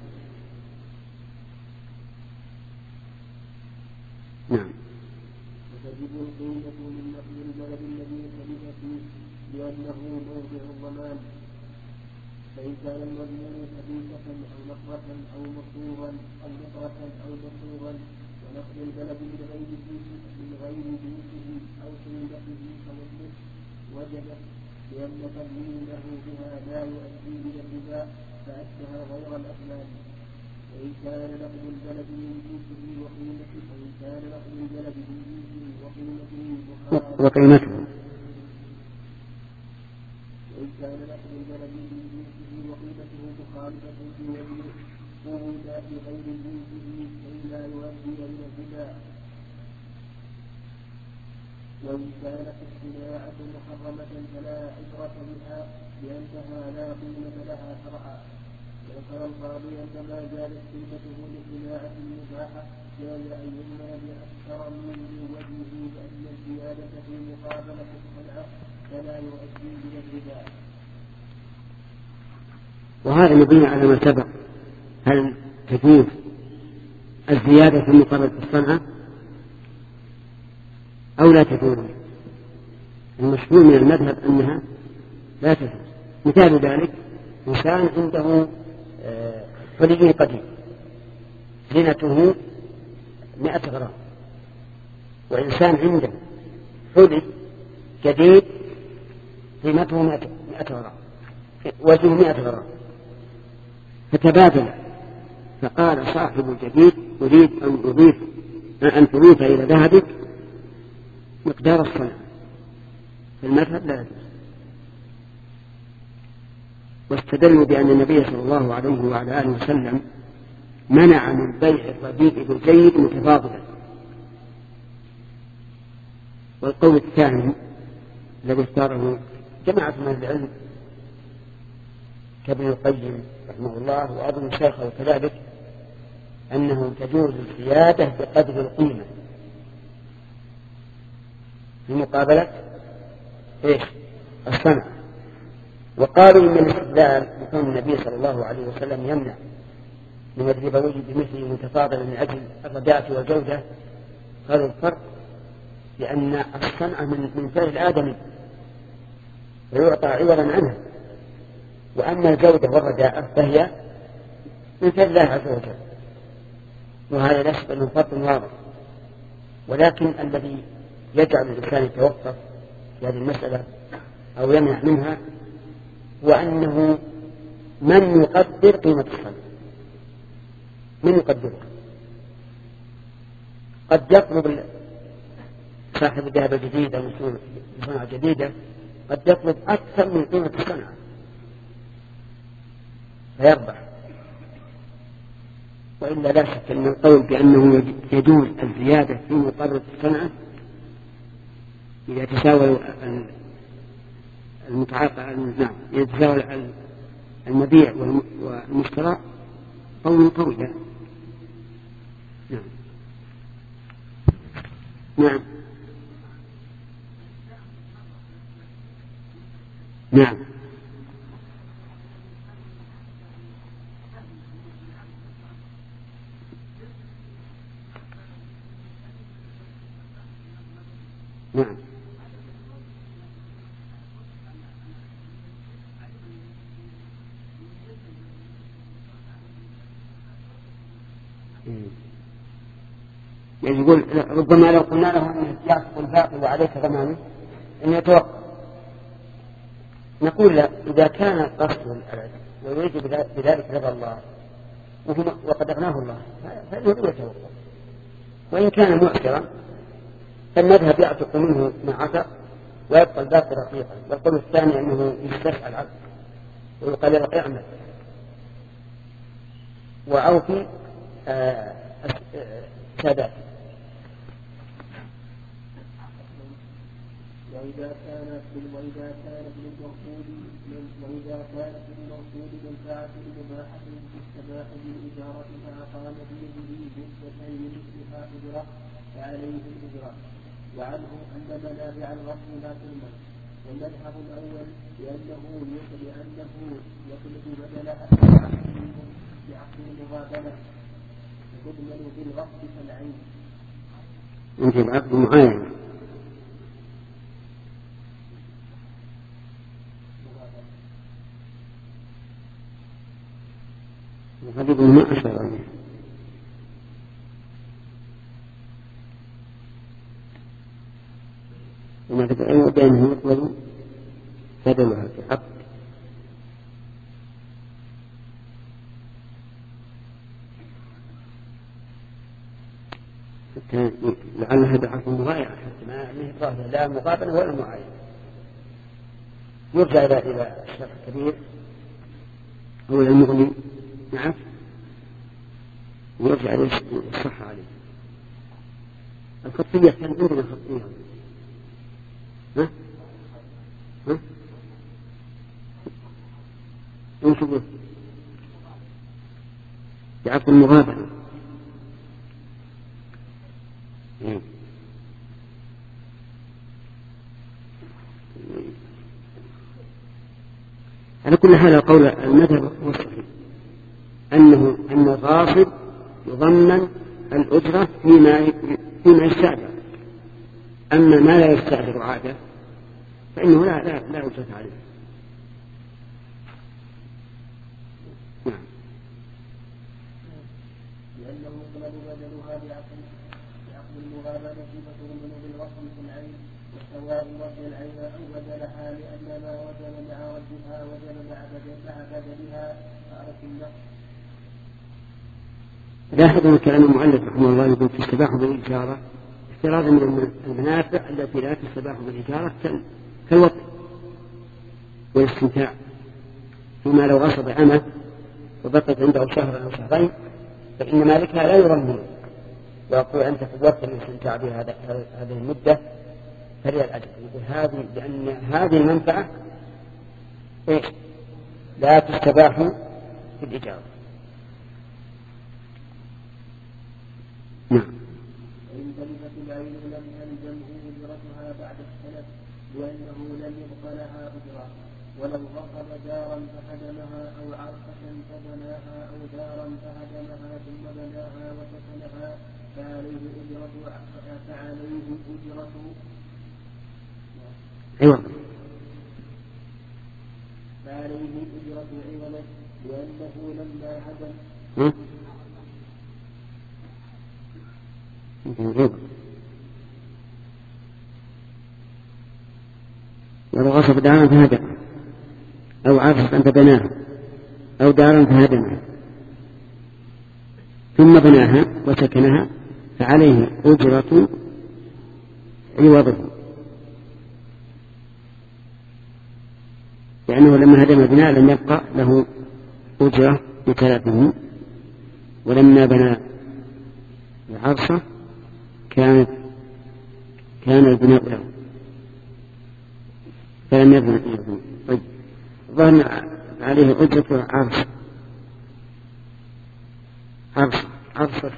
B: نعم.
E: وتجب القيمة من نقل البلد الذي تلف فيه لأنه موضع الضمان. فإن كان المضمون حديثة أو نقرة أو مصورا أو نقرة أو مصورا ونقل البلد من غير جنسه من غير جنسه أو قيمته كمثله وجبت لأن تضمينه بها لا يؤدي إلى الربا فأشبه غير الأثمان. وإن كان نقل البلد من جنسه وقيمته وإن كان نقل البلد من جنسه وقيمته
B: وقيمته
E: وإن كان نقل البلد من جنسه وقيمته مخالفة في وجهه قود في غير جنسه كي لا يؤدي إلى الربا. وإن كانت الصناعة محرمة فلا عبرة بها لأنها لا قيمة لها شرعا. ذكر القاضي أن ما زالت قيمته لصناعة مباحة جاز أن يمنع بأكثر من وجهه لأن الزيادة في مقابلة الصنعة فلا يؤدي إلى الربا.
B: وهذا مبني على ما سبق. هل تجوز الزيادة في مقابلة الصنعة أو لا تجوز؟ المشهور من المذهب أنها لا تجوز. مثال ذلك إنسان عنده حلي قديم زينته مئة غرام وإنسان عنده حلي جديد قيمته مئة غرام وزنه مئة غرام فتبادل. فقال صاحب الجديد أريد أن أضيف أن تضيف إلى ذهبك مقدار الصنع. فالمذهب لا يجوز. واستدلوا بأن النبي صلى الله عليه وعلى آله وسلم منع من بيع الرديء بالجيد متفاضلا. والقول الثاني الذي اختاره جماعة من العلم كابن القيم رحمه الله وأظن شيخه كذلك أنه تجوز الزيادة بقدر القيمة في مقابلة إيش؟ الصنع. وقالوا إن الاستدلال بكون النبي صلى الله عليه وسلم يمنع من الربوي بمثله متفاضلا من أجل الرداءة والجودة. قالوا الفرق لأن الصنع من فعل الآدمي ويعطى عوضا عنها، وأما الجودة والرداءة فهي من فعل الله عز وجل. وهذا لا شك أنه فرق واضح. ولكن الذي يجعل الإنسان يتوقف في هذه المسألة أو يمنع منها هو أنه من يقدر قيمة الصنع. من يقدرها؟ قد يطلب صاحب الذهب الجديد أو صنعة جديدة قد يطلب أكثر من قيمة الصنعة فيربح. وإلا لا شك أن القول بأنه يجوز الزيادة في مقابل الصنعة إذا تساوى المتعاقد نعم يتساوى المبيع والمشترى قول قوي. نعم نعم نعم نعم يقول ربما لو قلنا له أن يأخذ الباقي وعليك ضمانه أن يتوقف، نقول لا، إذا كان قصد ويريد بذلك رضا الله وقد أغناه الله فإنه يتوقف، وإن كان معسرا فالمذهب يعتق منه ما عتق ويبقى الباقي رقيقا. والقول الثاني أنه يستشعر العبد ويقال له اعمل وأوفي سادات.
E: وإذا كانت وإذا كانت للمرفوض وإذا كانت للمرفوض منفعة مباحة تستباح بالإجارة فأقام بيده مدة لمثلها أجرة فعليه الأجرة. وعنه أن منابع الغصب لا تؤمن. والمذهب الأول لأنه لأنه يطلب بدلها بعقد المغابنة تضمن بالغصب كالعين.
B: أنت العقد معين وغالبا ما أشعر عليه وما تبعين بأنه يطلب بدلها في حق لعل هذا حق مغايرة حتى ما نهضه لا مقابلة ولا معاينة. يرجع إلى الشرح الكبير هو المغني نعم ويرجع إلى الصحة عليه. الخطية كان عندنا خطية ها ها انشبه بعقد المغابنة. على كل حال قول المذهب هو الصحيح أنه أن الغاصب يضمن الأجرة فيما فيما يستأجر، أما ما لا يستأجر عادة فإنه لا لا لا أجرة عليه. نعم.
E: لأنه يقبل بدلها بعقد بعقد المغابنة فتضمن بالوصل في العين وسواء وجه العين أو بدلها، لأن ما وجب مع وجهها وجب مع بدلها فأرك النقص.
B: لاحظوا كلام المؤلف رحمه الله يقول تستباح بالإجارة افتراضا من المنافع التي لا تستباح بالإجارة كالوطن والاستمتاع، فيما لو غصب أمة وبقت عنده شهر أو شهرين فإن مالكها لا يرمي ويقول أنت فوتت الاستمتاع بها هذه المدة فلي الأجر. يقول هذه لأن هذه المنفعة إيش لا تستباح في الإجارة. نعم.
E: وإن تلفت العين لم يلزمه أجرتها بعد السنة لأنه لم يبق لها أجرة، ولو غصب دارا فهدمها أو عرفة فبناها أو دارا فهدمها ثم بناها وسكنها فعليه أجرة فعليه أجرة
B: أيوة
E: فعليه أجرة عوضه لأنه لما هدم
B: ولو غصب دارا فهدمها أو عرفة فبناها أو دارا فهدمها ثم بناها وسكنها فعليه أجرة عوضه، لأنه لما هدم البناء لم يبقى له أجرة بتلفه، ولما بنى العرصة كانت كان البناء له فلم يبنى. طيب ظهر عليه أجرة عرص عرص عرصة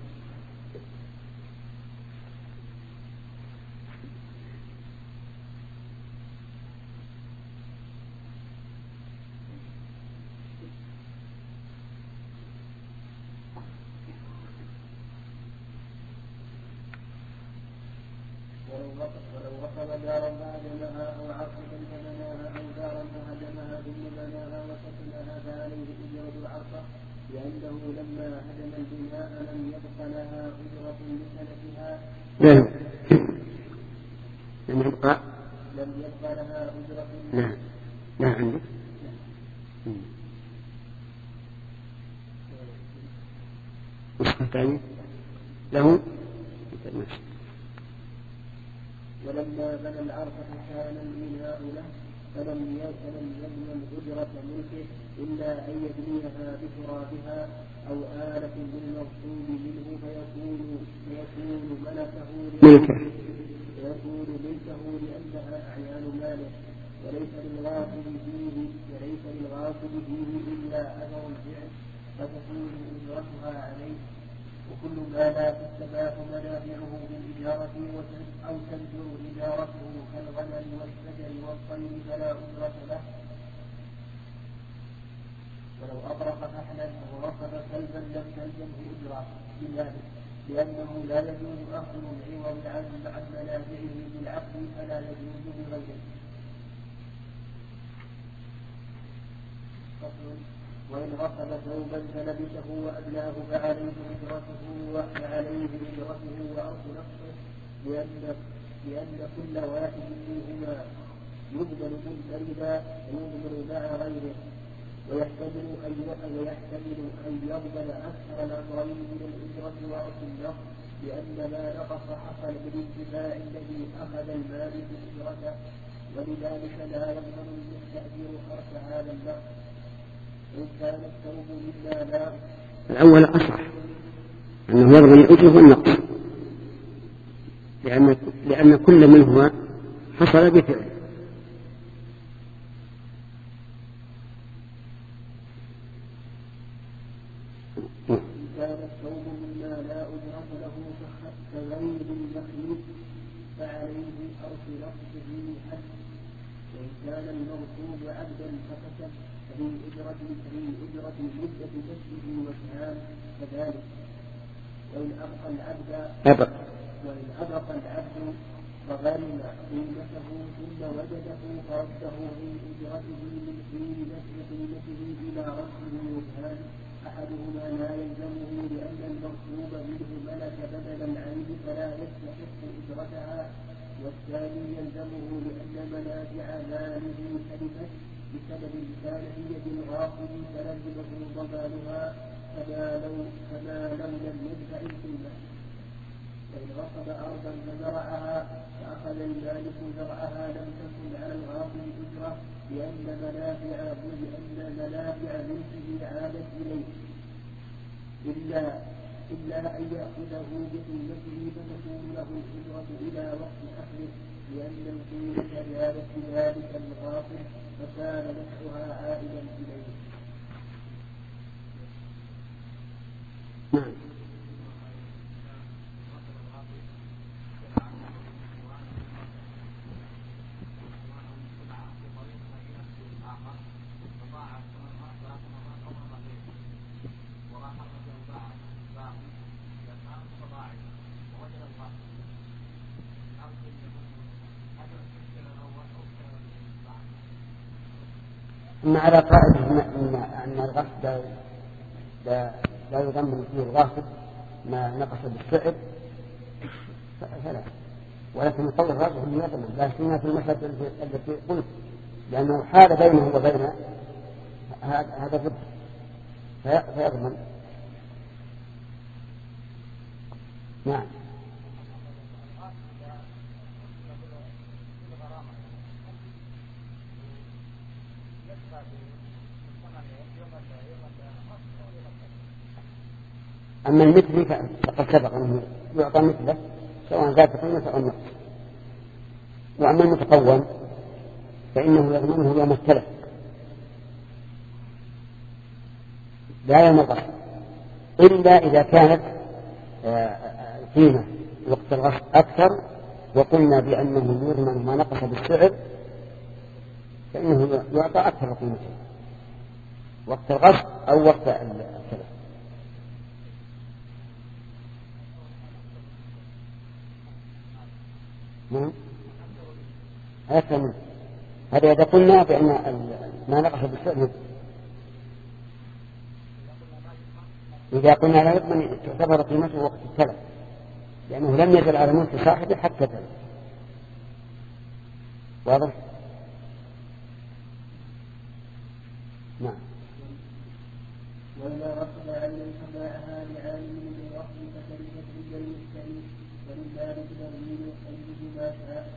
E: ولو غصب دارا فهدمها أو عرفة فبناها أو دارا فهدمها ثم بناها وسكنها فعليه أجرة العرفة لأنه لما هدم البناء لم يبق لها أجرة لسنتها.
B: لم لم يبقى
E: لم يبق لها أجرة.
B: نعم لا عندك. نسخة ثانية له.
E: ولما بنى العرفة كان البناء له فلم يضمن أجرة ملكه إلا أن يبنيها بترابها أو آلة بالمغصوب منه فيكون فيكون ملكه
B: ملكه
E: فيكون ملكه لأنها أعيان ماله وليس للغاصب فيه وليس للغاصب فيه إلا أثر الفعل فتكون أجرتها عليه. وكل ما لا تستباح منافعه بالإجارة أو تنجر إجارته كالغنم والشجر والطير فلا أجرة له. ولو أطرق فحلا أو ركب كلبا لم تلزمه أجرة بذلك لأنه لا يجوز أخذ العوض عن منافعه بالعقد فلا يجوز بغيره. وإن ركب ثوبا فلبسه وأدلاه فعليه أجرته وعليه أجرته وأرض نفسه لأن لأن كل واحد منهما يبذل منفردا ويبذل مع غيره ويحتمل أن ويحتمل أن يبذل أكثر الأمرين من الأجرة وأرض النفس لأن ما نقص حصل بالانتفاع الذي أخذ المالك أجرته ولذلك لا يضمن المستأجر حرف هذا النقص. إن كان الثوب مما لا
B: الأول أصح أنه يضمن الأجر والنقص لأن لأن كل منهما حصل بفعل.
E: إن كان الثوب مما لا أجرة له كغير المخلوق فعليه أرث نقصه حد. وإن كان المركوب عبدا فكسب ففي أجرة ففي أجرة مدة كسبه وسهام كذلك. وإن أبقى العبد
B: أبق
E: وإن أبقى العبد فغنم قيمته ثم وجده فرده من أجرته من حين نفس قيمته إلى رده وجهان أحدهما لا يلزمه لأن المغصوب منه ملك بدل العين فلا يستحق أجرتها والثاني يلزمه لأن منافع ماله تلفت بسبب كان في يد الغاصب فلزمه ضمانها كما لو كما لو لم يدفع القيمة. فإن غصب أرضا فزرعها فأخذ المالك زرعها لم تكن على الغاصب أجرة لأن منافع لأن منافع ملكه عادت إليه إلا إلا أن يأخذه بقيمته فتكون له الأجرة إلى وقت أخذه لأن القيمة زادت بذلك الغاصب فكان نفعها عائدا إليه.
B: نعم. أما على قاعدة أن الغصب لا, لا يضمن فيه الغاصب ما نقص بالسعر فلا، ولكن القول الراجح أنه يضمن، لا سيما في المسألة التي قلت لأنه حال بينه وبين هذا الربح فيضمن. نعم. أما المثل فقد سبق أنه يعطى مثله سواء زاد قيمة أو نقص. وأما المتقوم فإنه يضمنه يوم التلف لا يوم الغصب إلا إذا كانت قيمة وقت الغصب أكثر وقلنا بأنه يضمن ما نقص بالسعر فإنه يعطى أكثر قيمته وقت الغصب أو وقت التلف. نعم. هذا إذا قلنا بأن ما نقص بالسعر إذا قلنا لا يضمن تعتبر قيمته وقت التلف، لأنه لم يزل على ملك صاحبه حتى تلف. واضح؟ نعم.
E: وإذا رفض عين فباعها لعالم من رفض فتلفت عند المشتري ولذلك تغيير قيده ما شاء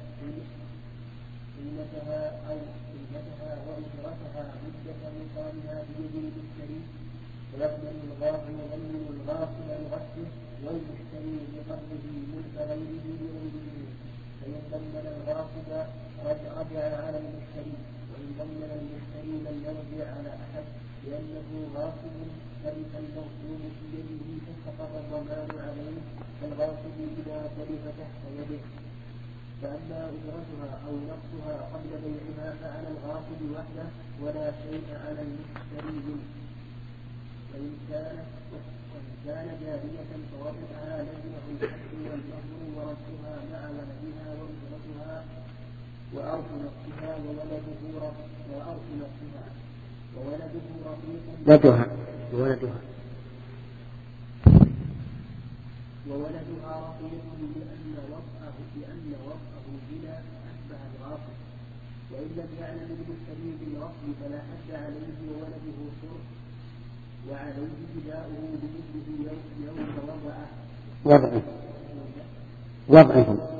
E: قيمتها أو قيمتها وأجرتها مدة مقامها بيد المشتري، ويقبل الغاصب ويضمن الغاصب لغصبه والمشتري بقبضه ملك غيره لغيره، فإن ضمن الغاصب رجع على المشتري، وإن ضمن المشتري لم يرجع على أحد لأنه غاصب تلف المغصوب في يده فسقط الضمان عليه كالغاصب إذا تلف تحت يده. فأما أجرتها أو نقصها قبل بيعها فعلى الغاصب وحده ولا شيء على المشتري منه. وإن كانت وإن كان جارية فوضعها لزمه الحد والمهر ورثها مع ولدها وأجرتها وأرث نفسها وولده وأرث نفسها وولده رقيق
B: ولدها وولدها
E: وولدها رقيق لأن وضعه لأن وضعه بلا أشبه الغاصب. وإن لم يعلم المشتري بالغصب فلا حد عليه وولده حر، وعليه فداؤه بمثله يوم وضعه
B: وضعه وضعه